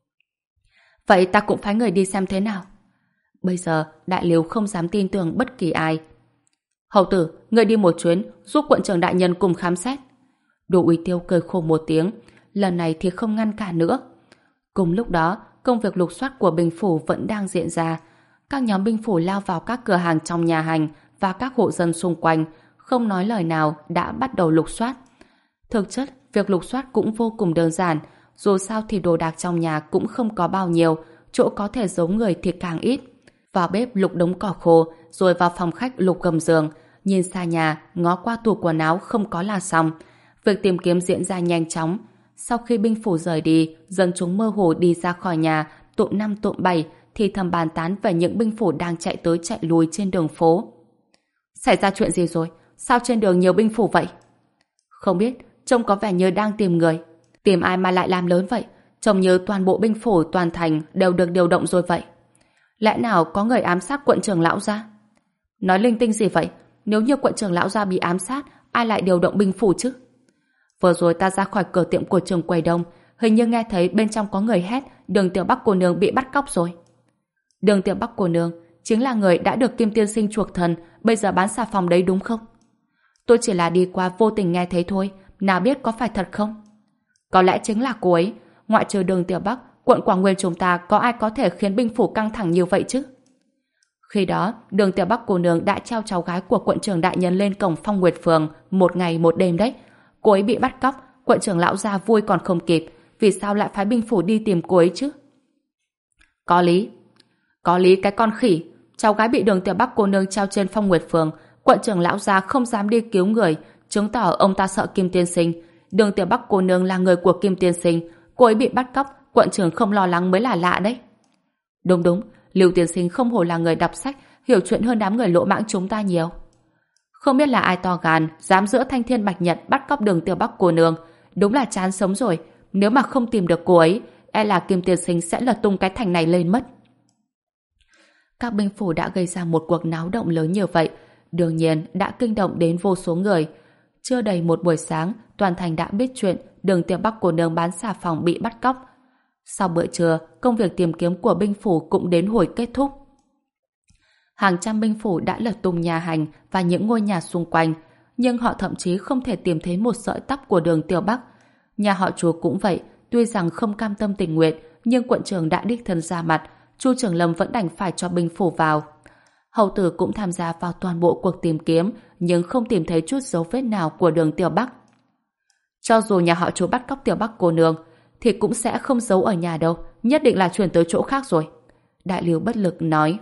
Vậy ta cũng phái người đi xem thế nào. Bây giờ, Đại Liêu không dám tin tưởng bất kỳ ai. Hầu tử, người đi một chuyến, giúp quận trưởng đại nhân cùng khám xét. Đỗ Úy Tiêu cười khổ một tiếng, lần này thì không ngăn cản nữa. Cùng lúc đó, công việc lục soát của binh phủ vẫn đang diễn ra. Các nhóm binh phủ lao vào các cửa hàng trong nhà hành và các hộ dân xung quanh, không nói lời nào đã bắt đầu lục soát. Thực chất, việc lục soát cũng vô cùng đơn giản, dù sao thì đồ đạc trong nhà cũng không có bao nhiêu, chỗ có thể giấu người thì càng ít. Vào bếp lục đống cỏ khô, rồi vào phòng khách lục gầm giường, nhìn xa nhà, ngó qua tủ quần áo không có là xong. Việc tìm kiếm diễn ra nhanh chóng. Sau khi binh phủ rời đi, dân chúng mơ hồ đi ra khỏi nhà, tụm năm tụm bảy, thì thầm bàn tán về những binh phủ đang chạy tới chạy lui trên đường phố. Xảy ra chuyện gì rồi? Sao trên đường nhiều binh phủ vậy? Không biết, trông có vẻ như đang tìm người. Tìm ai mà lại làm lớn vậy? Trông như toàn bộ binh phủ toàn thành đều được điều động rồi vậy. Lẽ nào có người ám sát quận trưởng lão gia? Nói linh tinh gì vậy? Nếu như quận trưởng lão gia bị ám sát, ai lại điều động binh phủ chứ? Vừa rồi ta ra khỏi cửa tiệm của trường quầy đông, hình như nghe thấy bên trong có người hét Đường Tiểu Bắc cô nương bị bắt cóc rồi. Đường Tiểu Bắc cô nương chính là người đã được Kim tiên sinh chuộc thần, bây giờ bán xà phòng đấy đúng không? Tôi chỉ là đi qua vô tình nghe thấy thôi, nào biết có phải thật không? Có lẽ chính là cô ấy. Ngoại trừ Đường Tiểu Bắc, quận Quảng Nguyên chúng ta có ai có thể khiến binh phủ căng thẳng như vậy chứ? Khi đó, Đường Tiểu Bắc cô nương đã treo cháu gái của quận trưởng đại nhân lên cổng Phong Nguyệt Phường một ngày một đêm đấy. Cô ấy bị bắt cóc, quận trưởng lão gia vui còn không kịp, vì sao lại phái binh phủ đi tìm cô ấy chứ? Có lý. Có lý cái con khỉ. Cháu gái bị Đường Tiểu Bắc cô nương treo trên Phong Nguyệt Phường, quận trưởng lão gia không dám đi cứu người, chứng tỏ ông ta sợ Kim tiên sinh. Đường Tiểu Bắc cô nương là người của Kim tiên sinh, cô ấy bị bắt cóc, quận trưởng không lo lắng mới là lạ đấy. Đúng đúng, Lưu tiên sinh không hổ là người đọc sách, hiểu chuyện hơn đám người lỗ mãng chúng ta nhiều. Không biết là ai to gan, dám giữa thanh thiên bạch nhật bắt cóc Đường Tiểu Bắc cô nương, đúng là chán sống rồi. Nếu mà không tìm được cô ấy, e là Kim tiên sinh sẽ lật tung cái thành này lên mất. Các binh phủ đã gây ra một cuộc náo động lớn như vậy, đương nhiên đã kinh động đến vô số người. Chưa đầy một buổi sáng, toàn thành đã biết chuyện Đường Tiểu Bắc cô nương bán xà phòng bị bắt cóc. Sau bữa trưa, công việc tìm kiếm của binh phủ cũng đến hồi kết thúc. Hàng trăm binh phủ đã lật tung nhà hành và những ngôi nhà xung quanh, nhưng họ thậm chí không thể tìm thấy một sợi tóc của Đường Tiểu Bắc. Nhà họ Chu cũng vậy, tuy rằng không cam tâm tình nguyện, nhưng quận trưởng đã đích thân ra mặt, Chu Trường Lâm vẫn đành phải cho binh phủ vào. Hầu tử cũng tham gia vào toàn bộ cuộc tìm kiếm, nhưng không tìm thấy chút dấu vết nào của Đường Tiểu Bắc. Cho dù nhà họ Chu bắt cóc Tiểu Bắc cô nương, thì cũng sẽ không giấu ở nhà đâu, nhất định là chuyển tới chỗ khác rồi. Đại Lưu bất lực nói.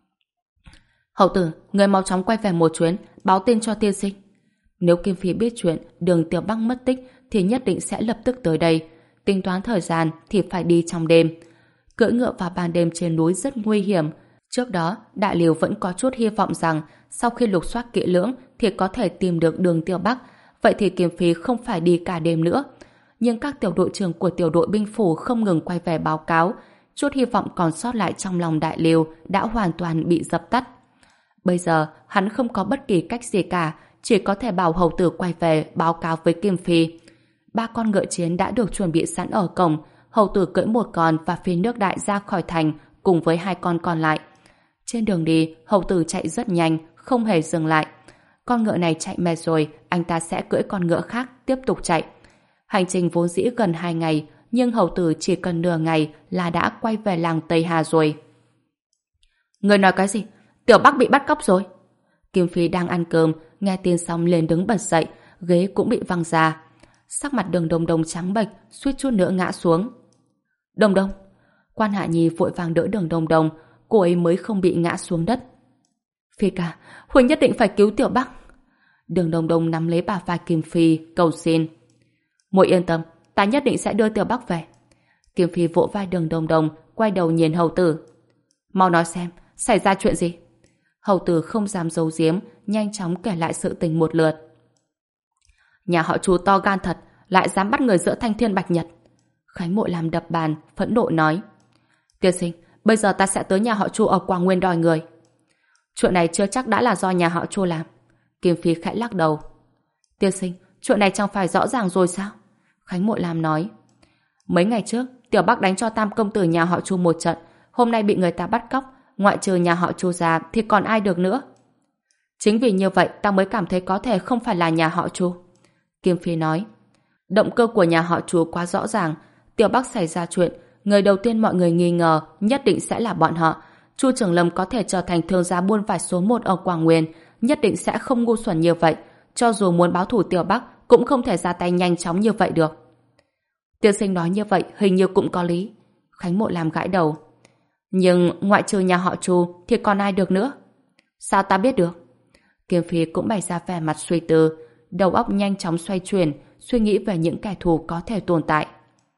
Hầu tử, người mau chóng quay về một chuyến, báo tin cho tiên sinh. Nếu Kim Phi biết chuyện Đường Tiểu Bắc mất tích thì nhất định sẽ lập tức tới đây. Tính toán thời gian thì phải đi trong đêm. Cưỡi ngựa vào ban đêm trên núi rất nguy hiểm. Trước đó, Đại Liêu vẫn có chút hy vọng rằng sau khi lục soát kỹ lưỡng thì có thể tìm được đường Tiêu Bắc, vậy thì Kim Phi không phải đi cả đêm nữa. Nhưng các tiểu đội trưởng của tiểu đội binh phủ không ngừng quay về báo cáo, chút hy vọng còn sót lại trong lòng Đại Liêu đã hoàn toàn bị dập tắt. Bây giờ, hắn không có bất kỳ cách gì cả, chỉ có thể bảo hầu tử quay về báo cáo với Kim Phi. Ba con ngựa chiến đã được chuẩn bị sẵn ở cổng, hầu tử cưỡi một con và phi nước đại ra khỏi thành cùng với hai con còn lại. Trên đường đi, hầu tử chạy rất nhanh, không hề dừng lại. Con ngựa này chạy mệt rồi, anh ta sẽ cưỡi con ngựa khác tiếp tục chạy. Hành trình vốn dĩ gần hai ngày, nhưng hầu tử chỉ cần nửa ngày là đã quay về làng Tây Hà rồi. Người nói cái gì? Tiểu Bắc bị bắt cóc rồi. Kim Phi đang ăn cơm, nghe tin xong liền đứng bật dậy, ghế cũng bị văng ra. Sắc mặt Đường Đồng Đồng trắng bệch, suýt chút nữa ngã xuống. Đồng Đồng. Quan Hạ Nhi vội vàng đỡ Đường Đồng Đồng, cô ấy mới không bị ngã xuống đất. Phi ca, Huỳnh nhất định phải cứu Tiểu Bắc. Đường Đồng Đồng nắm lấy bả vai Kim Phi, cầu xin. Muội yên tâm, ta nhất định sẽ đưa Tiểu Bắc về. Kim Phi vỗ vai Đường Đồng Đồng, quay đầu nhìn hầu tử. Mau nói xem, xảy ra chuyện gì? Hầu tử không dám giấu giếm, nhanh chóng kể lại sự tình một lượt. Nhà họ Chu to gan thật, lại dám bắt người giữa Thanh Thiên Bạch Nhật. Khánh Mộ làm đập bàn, phẫn nộ nói. Tiên sinh, bây giờ ta sẽ tới nhà họ Chu ở Quảng Nguyên đòi người. Chuyện này chưa chắc đã là do nhà họ Chu làm. Kim Phi khẽ lắc đầu. Tiên sinh, chuyện này chẳng phải rõ ràng rồi sao? Khánh Mộ Lam nói. Mấy ngày trước, Tiểu Bắc đánh cho Tam công tử nhà họ Chu một trận, hôm nay bị người ta bắt cóc, ngoại trừ nhà họ Chu ra thì còn ai được nữa. Chính vì như vậy ta mới cảm thấy có thể không phải là nhà họ Chu. Kim Phi nói. Động cơ của nhà họ Chu quá rõ ràng. Tiểu Bắc xảy ra chuyện, người đầu tiên mọi người nghi ngờ nhất định sẽ là bọn họ. Chu Trường Lâm có thể trở thành thương gia buôn vải số một ở Quảng Nguyên, nhất định sẽ không ngu xuẩn như vậy. Cho dù muốn báo thù Tiểu Bắc cũng không thể ra tay nhanh chóng như vậy được. Tiên sinh nói như vậy hình như cũng có lý. Khánh Mộ làm gãi đầu. Nhưng ngoại trừ nhà họ Chu thì còn ai được nữa? Sao ta biết được? Kim Phi cũng bày ra vẻ mặt suy tư, đầu óc nhanh chóng xoay chuyển, suy nghĩ về những kẻ thù có thể tồn tại.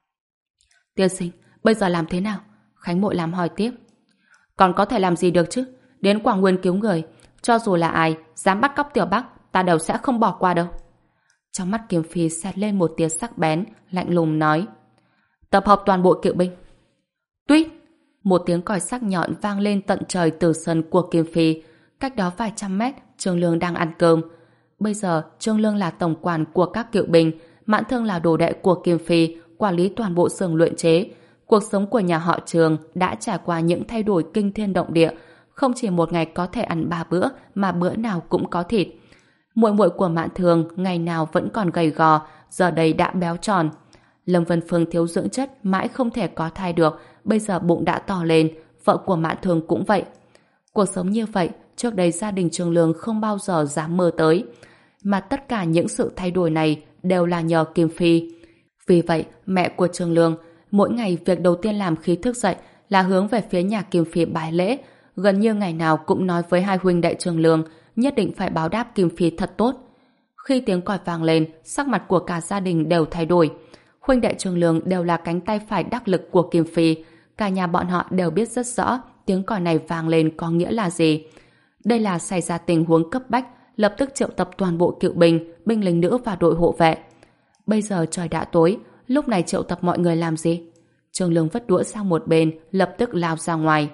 Tiên sinh, bây giờ làm thế nào? Khánh Mộ làm hỏi tiếp. Còn có thể làm gì được chứ? Đến Quảng Nguyên cứu người, cho dù là ai dám bắt cóc Tiểu Bắc, ta đều sẽ không bỏ qua đâu. Trong mắt Kim Phi xẹt lên một tia sắc bén, lạnh lùng nói. Tập hợp toàn bộ kỵ binh. Tuýt! Một tiếng còi sắc nhọn vang lên tận trời từ sân của Kim Phi. Cách đó vài trăm mét, Trương Lương đang ăn cơm. Bây giờ, Trương Lương là tổng quản của các cựu binh, Mãn Thương là đồ đệ của Kim Phi, quản lý toàn bộ xưởng luyện chế. Cuộc sống của nhà họ Trường đã trải qua những thay đổi kinh thiên động địa, không chỉ một ngày có thể ăn ba bữa, mà bữa nào cũng có thịt. Muội muội của Mãn Thương ngày nào vẫn còn gầy gò, giờ đây đã béo tròn. Lâm Vân Phương thiếu dưỡng chất, mãi không thể có thai được, bây giờ bụng đã to lên, vợ của Mãn Thương cũng vậy. Cuộc sống như vậy, trước đây gia đình Trương Lương không bao giờ dám mơ tới. Mà tất cả những sự thay đổi này đều là nhờ Kim Phi. Vì vậy, mẹ của Trương Lương, mỗi ngày việc đầu tiên làm khi thức dậy là hướng về phía nhà Kim Phi bái lễ, gần như ngày nào cũng nói với hai huynh đệ Trương Lương nhất định phải báo đáp Kim Phi thật tốt. Khi tiếng còi vang lên, sắc mặt của cả gia đình đều thay đổi. Huynh đệ Trương Lương đều là cánh tay phải đắc lực của Kim Phi, cả nhà bọn họ đều biết rất rõ tiếng còi này vang lên có nghĩa là gì. Đây là xảy ra tình huống cấp bách, lập tức triệu tập toàn bộ cựu binh, binh lính nữ và đội hộ vệ. Bây giờ trời đã tối, lúc này triệu tập mọi người làm gì? Trương Lương vứt đũa sang một bên, lập tức lao ra ngoài.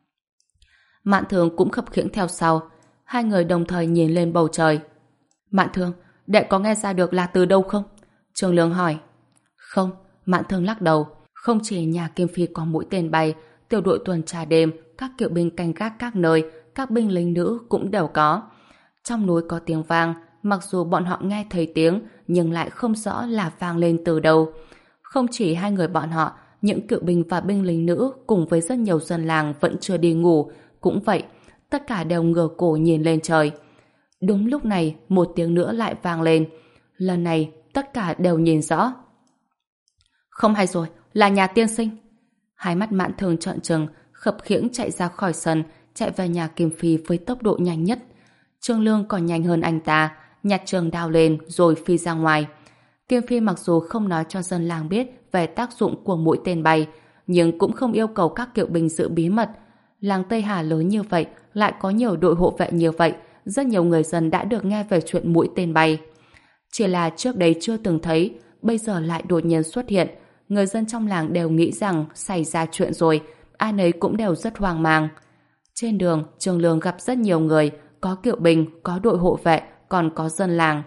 Mạn Thương cũng khập khiễng theo sau. Hai người đồng thời nhìn lên bầu trời. Mạn Thương, đệ có nghe ra được là từ đâu không? Trương Lương hỏi. Không, Mạn Thương lắc đầu. Không chỉ nhà Kim Phi có mũi tên bay, tiểu đội tuần tra đêm, các cựu binh canh gác các nơi, các binh lính nữ cũng đều có. Trong núi có tiếng vang, mặc dù bọn họ nghe thấy tiếng, nhưng lại không rõ là vang lên từ đâu. Không chỉ hai người bọn họ, những cựu binh và binh lính nữ cùng với rất nhiều dân làng vẫn chưa đi ngủ, cũng vậy, tất cả đều ngửa cổ nhìn lên trời. Đúng lúc này, một tiếng nữa lại vang lên. Lần này, tất cả đều nhìn rõ. Không hay rồi, là nhà tiên sinh. Hai mắt Mạn Thương trợn trừng, khập khiễng chạy ra khỏi sân, chạy về nhà Kim Phi với tốc độ nhanh nhất. Trương Lương còn nhanh hơn anh ta, nhặt trường đao lên rồi phi ra ngoài. Kim Phi mặc dù không nói cho dân làng biết về tác dụng của mũi tên bay, nhưng cũng không yêu cầu các cựu binh giữ bí mật. Làng Tây Hà lớn như vậy, lại có nhiều đội hộ vệ như vậy, rất nhiều người dân đã được nghe về chuyện mũi tên bay. Chỉ là trước đây chưa từng thấy, bây giờ lại đột nhiên xuất hiện. Người dân trong làng đều nghĩ rằng xảy ra chuyện rồi, ai nấy cũng đều rất hoang mang. Trên đường, Trường Lương gặp rất nhiều người, có kiệu binh, có đội hộ vệ, còn có dân làng.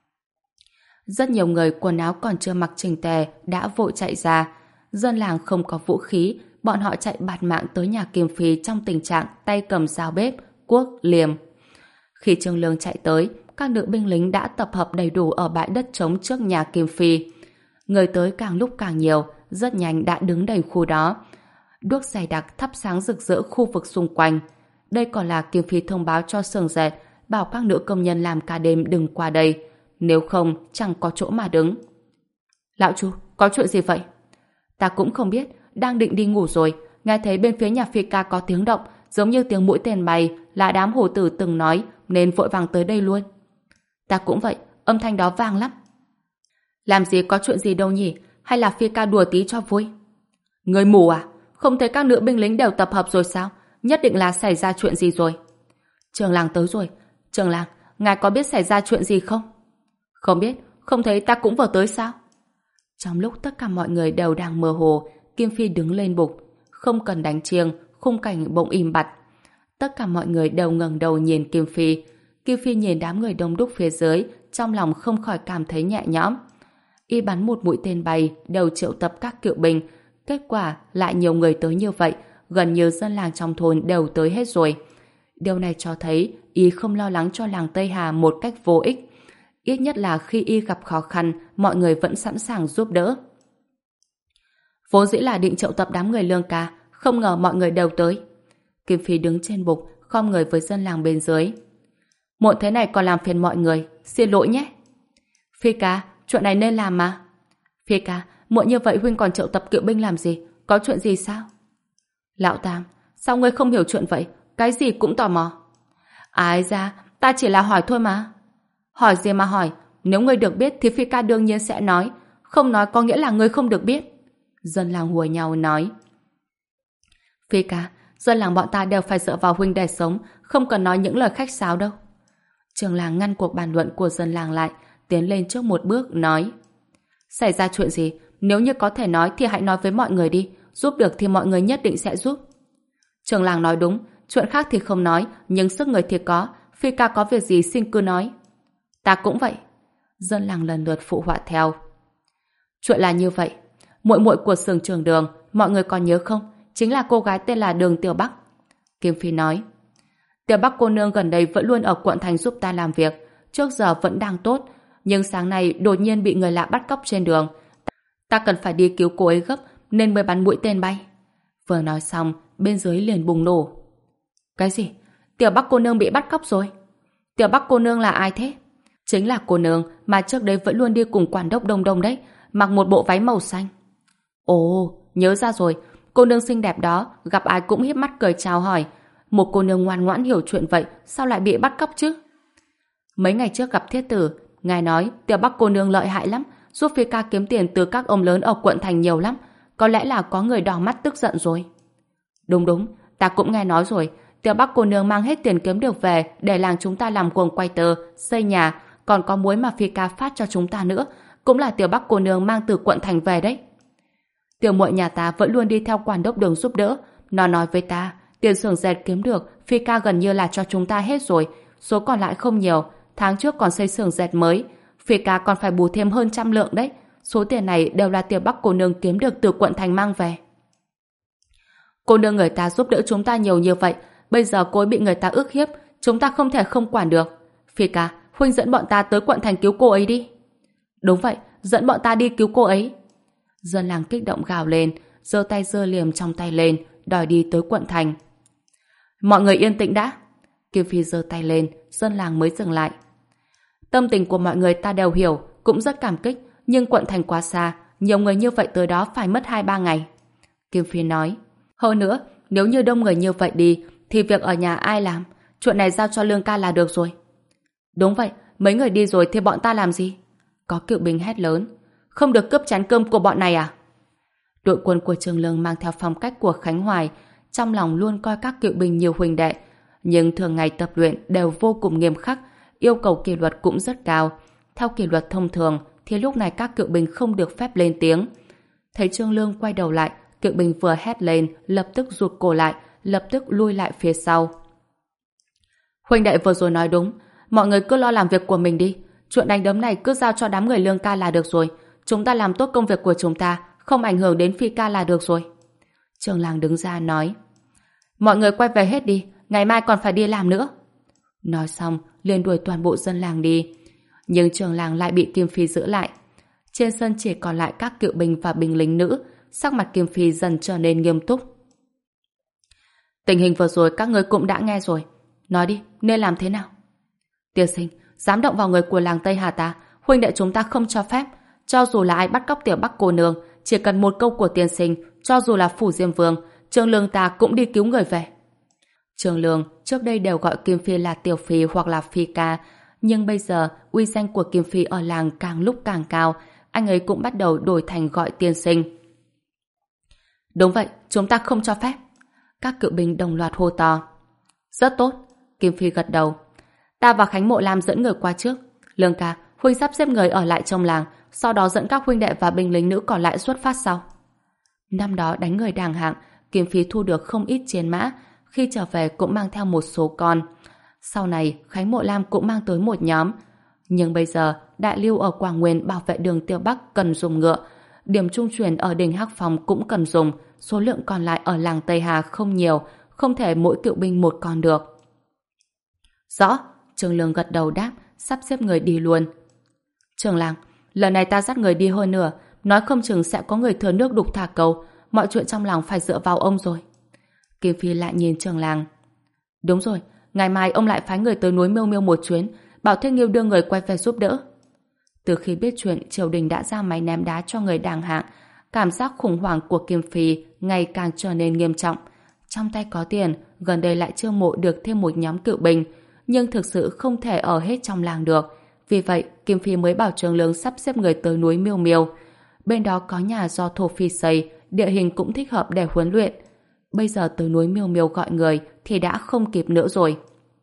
Rất nhiều người quần áo còn chưa mặc chỉnh tề đã vội chạy ra. Dân làng không có vũ khí, bọn họ chạy bạt mạng tới nhà Kim Phi trong tình trạng tay cầm dao bếp, cuốc, liềm. Khi Trương Lương chạy tới, các nữ binh lính đã tập hợp đầy đủ ở bãi đất trống trước nhà Kim Phi. Người tới càng lúc càng nhiều, rất nhanh đã đứng đầy khu đó. Đuốc dày đặc thắp sáng rực rỡ khu vực xung quanh. Đây còn là Kim Phi thông báo cho xưởng dệt, bảo các nữ công nhân làm cả đêm đừng qua đây. Nếu không, chẳng có chỗ mà đứng. Lão chú, có chuyện gì vậy? Ta cũng không biết, đang định đi ngủ rồi, nghe thấy bên phía nhà Phi ca có tiếng động, giống như tiếng mũi tên bay, là đám hổ tử từng nói, nên vội vàng tới đây luôn. Ta cũng vậy, âm thanh đó vang lắm. Làm gì có chuyện gì đâu nhỉ, hay là Phi ca đùa tí cho vui? Người mù à? Không thấy các nữ binh lính đều tập hợp rồi sao? Nhất định là xảy ra chuyện gì rồi. Trường làng tới rồi. Trường làng, ngài có biết xảy ra chuyện gì không? Không biết, không thấy ta cũng vừa tới sao? Trong lúc tất cả mọi người đều đang mơ hồ, Kim Phi đứng lên bục. Không cần đánh chiêng, khung cảnh bỗng im bặt. Tất cả mọi người đều ngẩng đầu nhìn Kim Phi. Kim Phi nhìn đám người đông đúc phía dưới, trong lòng không khỏi cảm thấy nhẹ nhõm. Y bắn một mũi tên bay, đều triệu tập các cựu binh. Kết quả lại nhiều người tới như vậy, gần như dân làng trong thôn đều tới hết rồi. Điều này cho thấy Y không lo lắng cho làng Tây Hà một cách vô ích. Ít nhất là khi Y gặp khó khăn, mọi người vẫn sẵn sàng giúp đỡ. Vốn dĩ là định triệu tập đám người Lương ca, không ngờ mọi người đều tới. Kim Phi đứng trên bục, khom người với dân làng bên dưới. Muộn thế này còn làm phiền mọi người, xin lỗi nhé. Phi ca, chuyện này nên làm mà. Phi ca, muộn như vậy huynh còn triệu tập cựu binh làm gì? Có chuyện gì sao? Lão Tam, sao ngươi không hiểu chuyện vậy? Cái gì cũng tò mò. Ái ra, ta chỉ là hỏi thôi mà. Hỏi gì mà hỏi? Nếu ngươi được biết thì Phi ca đương nhiên sẽ nói. Không nói có nghĩa là ngươi không được biết. Dân làng hùa nhau nói. Phi ca, dân làng bọn ta đều phải dựa vào huynh để sống, không cần nói những lời khách sáo đâu. Trường làng ngăn cuộc bàn luận của dân làng lại, tiến lên trước một bước, nói. Xảy ra chuyện gì? Nếu như có thể nói thì hãy nói với mọi người đi. Giúp được thì mọi người nhất định sẽ giúp. Trường làng nói đúng, chuyện khác thì không nói, nhưng sức người thì có. Phi ca có việc gì xin cứ nói. Ta cũng vậy. Dân làng lần lượt phụ họa theo. Chuyện là như vậy. Muội muội của xưởng Trường Đường, mọi người còn nhớ không? Chính là cô gái tên là Đường Tiểu Bắc. Kim Phi nói. Tiểu Bắc cô nương gần đây vẫn luôn ở quận thành giúp ta làm việc. Trước giờ vẫn đang tốt, nhưng sáng nay đột nhiên bị người lạ bắt cóc trên đường. Ta cần phải đi cứu cô ấy gấp, nên mới bắn mũi tên bay. Vừa nói xong, bên dưới liền bùng nổ. Cái gì? Tiểu Bắc cô nương bị bắt cóc rồi? Tiểu Bắc cô nương là ai thế? Chính là cô nương mà trước đây vẫn luôn đi cùng quản đốc Đông Đông đấy, mặc một bộ váy màu xanh. Ồ, nhớ ra rồi, cô nương xinh đẹp đó, gặp ai cũng hiếp mắt cười chào hỏi. Một cô nương ngoan ngoãn hiểu chuyện vậy, sao lại bị bắt cóc chứ? Mấy ngày trước gặp thiết tử, ngài nói Tiểu Bắc cô nương lợi hại lắm, giúp Phi ca kiếm tiền từ các ông lớn ở quận thành nhiều lắm. Có lẽ là có người đỏ mắt tức giận rồi. Đúng đúng, ta cũng nghe nói rồi. Tiểu Bắc cô nương mang hết tiền kiếm được về để làng chúng ta làm cuồng quay tơ, xây nhà, còn có muối mà Phi ca phát cho chúng ta nữa, cũng là Tiểu Bắc cô nương mang từ quận thành về đấy. Tiểu muội nhà ta vẫn luôn đi theo quản đốc Đường giúp đỡ. Nó nói với ta, tiền xưởng dệt kiếm được Phi ca gần như là cho chúng ta hết rồi, số còn lại không nhiều. Tháng trước còn xây xưởng dệt mới, Phi ca còn phải bù thêm hơn trăm lượng đấy. Số tiền này đều là Tiểu Bắc cô nương kiếm được từ quận thành mang về. Cô nương người ta giúp đỡ chúng ta nhiều như vậy, bây giờ cô ấy bị người ta ức hiếp, chúng ta không thể không quản được. Phi ca, huynh dẫn bọn ta tới quận thành cứu cô ấy đi. Đúng vậy, dẫn bọn ta đi cứu cô ấy. Dân làng kích động gào lên, giơ tay giơ liềm trong tay lên, đòi đi tới quận thành. Mọi người yên tĩnh đã. Kim Phi giơ tay lên, dân làng mới dừng lại. Tâm tình của mọi người ta đều hiểu, cũng rất cảm kích, nhưng quận thành quá xa, nhiều người như vậy tới đó phải mất hai ba ngày. Kim Phi nói. Hơn nữa, nếu như đông người như vậy đi, thì việc ở nhà ai làm? Chuyện này giao cho Lương ca là được rồi. Đúng vậy, mấy người đi rồi thì bọn ta làm gì? Có cựu binh hét lớn. Không được cướp chén cơm của bọn này à? Đội quân của Trường Lương mang theo phong cách của Khánh Hoài, trong lòng luôn coi các cựu binh nhiều huỳnh đệ, Nhưng thường ngày tập luyện đều vô cùng nghiêm khắc, yêu cầu kỷ luật cũng rất cao. Theo kỷ luật thông thường thì lúc này các cựu binh không được phép lên tiếng. Thấy Trương Lương quay đầu lại, cựu binh vừa hét lên, lập tức rụt cổ lại, lập tức lui lại phía sau. Huynh đệ vừa rồi nói đúng, mọi người cứ lo làm việc của mình đi. Chuyện đánh đấm này cứ giao cho đám người Lương ca là được rồi. Chúng ta làm tốt công việc của chúng ta, không ảnh hưởng đến Phi ca là được rồi. Trường Làng đứng ra nói. Mọi người quay về hết đi, ngày mai còn phải đi làm nữa. Nói xong, liền đuổi toàn bộ dân làng đi. Nhưng Trường Làng lại bị Kim Phi giữ lại. Trên sân chỉ còn lại các cựu binh và binh lính nữ, sắc mặt Kim Phi dần trở nên nghiêm túc. Tình hình vừa rồi các ngươi cũng đã nghe rồi. Nói đi, nên làm thế nào? Tiên sinh, dám động vào người của làng Tây Hà ta, huynh đệ chúng ta không cho phép. Cho dù là ai bắt cóc tiểu Bắc cô nương, chỉ cần một câu của tiên sinh, cho dù là phủ Diêm Vương, Trương Lương ta cũng đi cứu người về. Trương Lương trước đây đều gọi Kim Phi là Tiểu Phi hoặc là Phi ca, nhưng bây giờ uy danh của Kim Phi ở làng càng lúc càng cao, anh ấy cũng bắt đầu đổi thành gọi tiên sinh. Đúng vậy, chúng ta không cho phép. Các cựu binh đồng loạt hô to. Rất tốt, Kim Phi gật đầu. Ta và Khánh Mộ Lam dẫn người qua trước. Lương ca, huynh sắp xếp người ở lại trong làng, sau đó dẫn các huynh đệ và binh lính nữ còn lại xuất phát sau. Năm đó đánh người đàng hạng, Kim Phi thu được không ít chiến mã, khi trở về cũng mang theo một số con. Sau này, Khánh Mộ Lam cũng mang tới một nhóm. Nhưng bây giờ, Đại Lưu ở Quảng Nguyên bảo vệ đường Tiêu Bắc cần dùng ngựa. Điểm trung chuyển ở đỉnh Hắc Phong cũng cần dùng. Số lượng còn lại ở làng Tây Hà không nhiều, không thể mỗi cựu binh một con được. Rõ, Trương Lương gật đầu đáp, sắp xếp người đi luôn. Trường Làng, lần này ta dắt người đi hơn nữa, nói không chừng sẽ có người thừa nước đục thả câu, mọi chuyện trong làng phải dựa vào ông rồi. Kim Phi lại nhìn Trường Làng. Đúng rồi, ngày mai ông lại phái người tới núi Miêu Miêu một chuyến, bảo Thiên Nghiêu đưa người quay về giúp đỡ. Từ khi biết chuyện triều đình đã ra máy ném đá cho người đàng hạng, cảm giác khủng hoảng của Kim Phi ngày càng trở nên nghiêm trọng. Trong tay có tiền, gần đây lại chiêu mộ được thêm một nhóm cựu binh, nhưng thực sự không thể ở hết trong làng được. Vì vậy, Kim Phi mới bảo Trường Lương sắp xếp người tới núi Miêu Miêu. Bên đó có nhà do Thổ Phi xây, địa hình cũng thích hợp để huấn luyện. Bây giờ tới núi Miêu Miêu gọi người thì đã không kịp nữa rồi.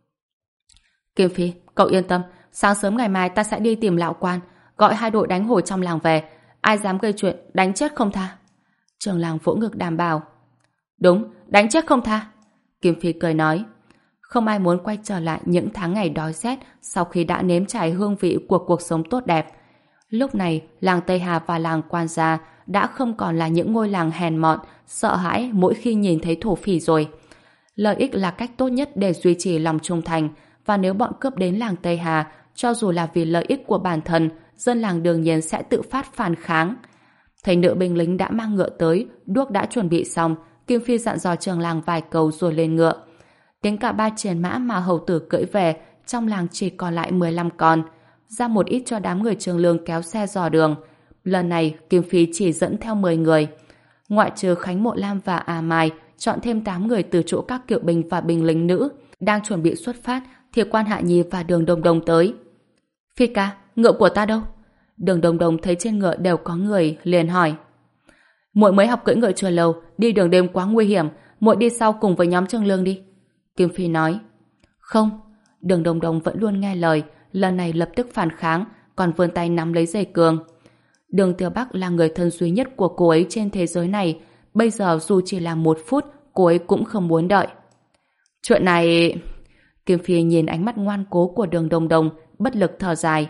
Kim Phi, cậu yên tâm, sáng sớm ngày mai ta sẽ đi tìm lão quan, gọi hai đội đánh hồi trong làng về. Ai dám gây chuyện, đánh chết không tha. Trường Làng vỗ ngực đảm bảo. Đúng, đánh chết không tha. Kim Phi cười nói. Không ai muốn quay trở lại những tháng ngày đói rét sau khi đã nếm trải hương vị của cuộc sống tốt đẹp. Lúc này, làng Tây Hà và làng Quan Gia đã không còn là những ngôi làng hèn mọn, sợ hãi mỗi khi nhìn thấy thổ phỉ rồi. Lợi ích là cách tốt nhất để duy trì lòng trung thành, và nếu bọn cướp đến làng Tây Hà, cho dù là vì lợi ích của bản thân, dân làng đương nhiên sẽ tự phát phản kháng. Thấy nữ binh lính đã mang ngựa tới, đuốc đã chuẩn bị xong, Kim Phi dặn dò Trường Làng vài câu rồi lên ngựa. Tính cả ba chiến mã mà hầu tử cưỡi về, trong làng chỉ còn lại mười lăm con, ra một ít cho đám người Trường Lương kéo xe dò đường. Lần này, Kim Phi chỉ dẫn theo mười người. Ngoại trừ Khánh Mộ Lam và A Mai, chọn thêm tám người từ chỗ các kiệu binh và binh lính nữ. Đang chuẩn bị xuất phát, thì Quan Hạ Nhi và Đường Đồng Đồng tới. Phi ca, ngựa của ta đâu? Đường Đồng Đồng thấy trên ngựa đều có người, liền hỏi. Muội mới học cưỡi ngựa chưa lâu, đi đường đêm quá nguy hiểm, muội đi sau cùng với nhóm Trường Lương đi. Kim Phi nói. Không, Đường Đồng Đồng vẫn luôn nghe lời, lần này lập tức phản kháng, còn vươn tay nắm lấy dây cương. Đường Tiêu Bắc là người thân duy nhất của cô ấy trên thế giới này, bây giờ dù chỉ là một phút, cô ấy cũng không muốn đợi. Chuyện này... Kim Phi nhìn ánh mắt ngoan cố của Đường Đồng Đồng, bất lực thở dài.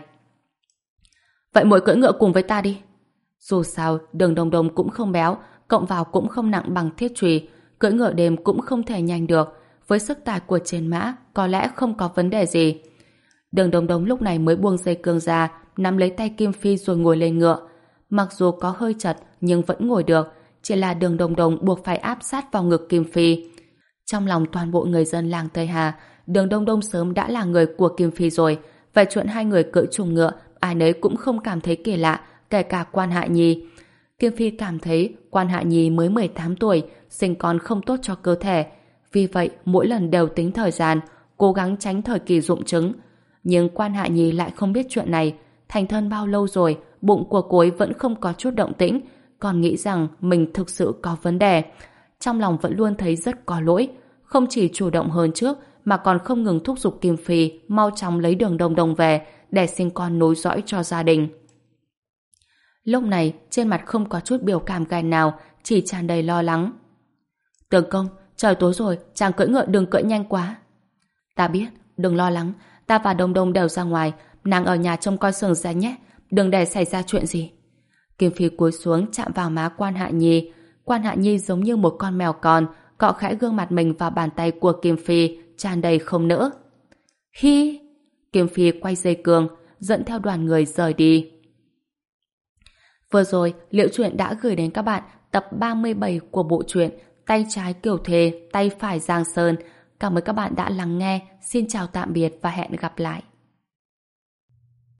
Vậy muội cưỡi ngựa cùng với ta đi. Dù sao, Đường Đồng Đồng cũng không béo, cộng vào cũng không nặng bằng thiết chùy, cưỡi ngựa đêm cũng không thể nhanh được, với sức tải của trên mã, có lẽ không có vấn đề gì. Đường Đồng Đồng lúc này mới buông dây cương ra, nắm lấy tay Kim Phi rồi ngồi lên ngựa. Mặc dù có hơi chật, nhưng vẫn ngồi được, chỉ là Đường Đồng Đồng buộc phải áp sát vào ngực Kim Phi. Trong lòng toàn bộ người dân làng Tây Hà, Đường Đông Đông sớm đã là người của Kim Phi rồi, vậy chuyện hai người cưỡi chung ngựa, ai nấy cũng không cảm thấy kỳ lạ, kể cả Quan Hạ Nhi. Kim Phi cảm thấy Quan Hạ Nhi mới mười tám tuổi, sinh con không tốt cho cơ thể, vì vậy mỗi lần đều tính thời gian, cố gắng tránh thời kỳ rụng trứng. Nhưng Quan Hạ Nhi lại không biết chuyện này, thành thân bao lâu rồi, bụng của cô ấy vẫn không có chút động tĩnh, còn nghĩ rằng mình thực sự có vấn đề. Trong lòng vẫn luôn thấy rất có lỗi, không chỉ chủ động hơn trước mà còn không ngừng thúc giục Kim Phi mau chóng lấy Đường Đông Đông về để sinh con nối dõi cho gia đình. Lúc này, trên mặt không có chút biểu cảm ghen nào, chỉ tràn đầy lo lắng. Tướng công, trời tối rồi, chàng cưỡi ngựa đừng cưỡi nhanh quá. Ta biết, đừng lo lắng, ta và Đông Đông đều ra ngoài, nàng ở nhà trông coi xưởng ra nhé, đừng để xảy ra chuyện gì. Kim Phi cúi xuống chạm vào má Quan Hạ Nhi. Quan Hạ Nhi giống như một con mèo con, cọ khẽ gương mặt mình vào bàn tay của Kim Phi, tràn đầy không nỡ. Hi! Kim Phi quay dây cương, dẫn theo đoàn người rời đi. Vừa rồi, Liễu Chuyện đã gửi đến các bạn tập ba mươi bảy của bộ truyện Tay trái Kiều Thề, tay phải Giang Sơn. Cảm ơn các bạn đã lắng nghe. Xin chào tạm biệt và hẹn gặp lại.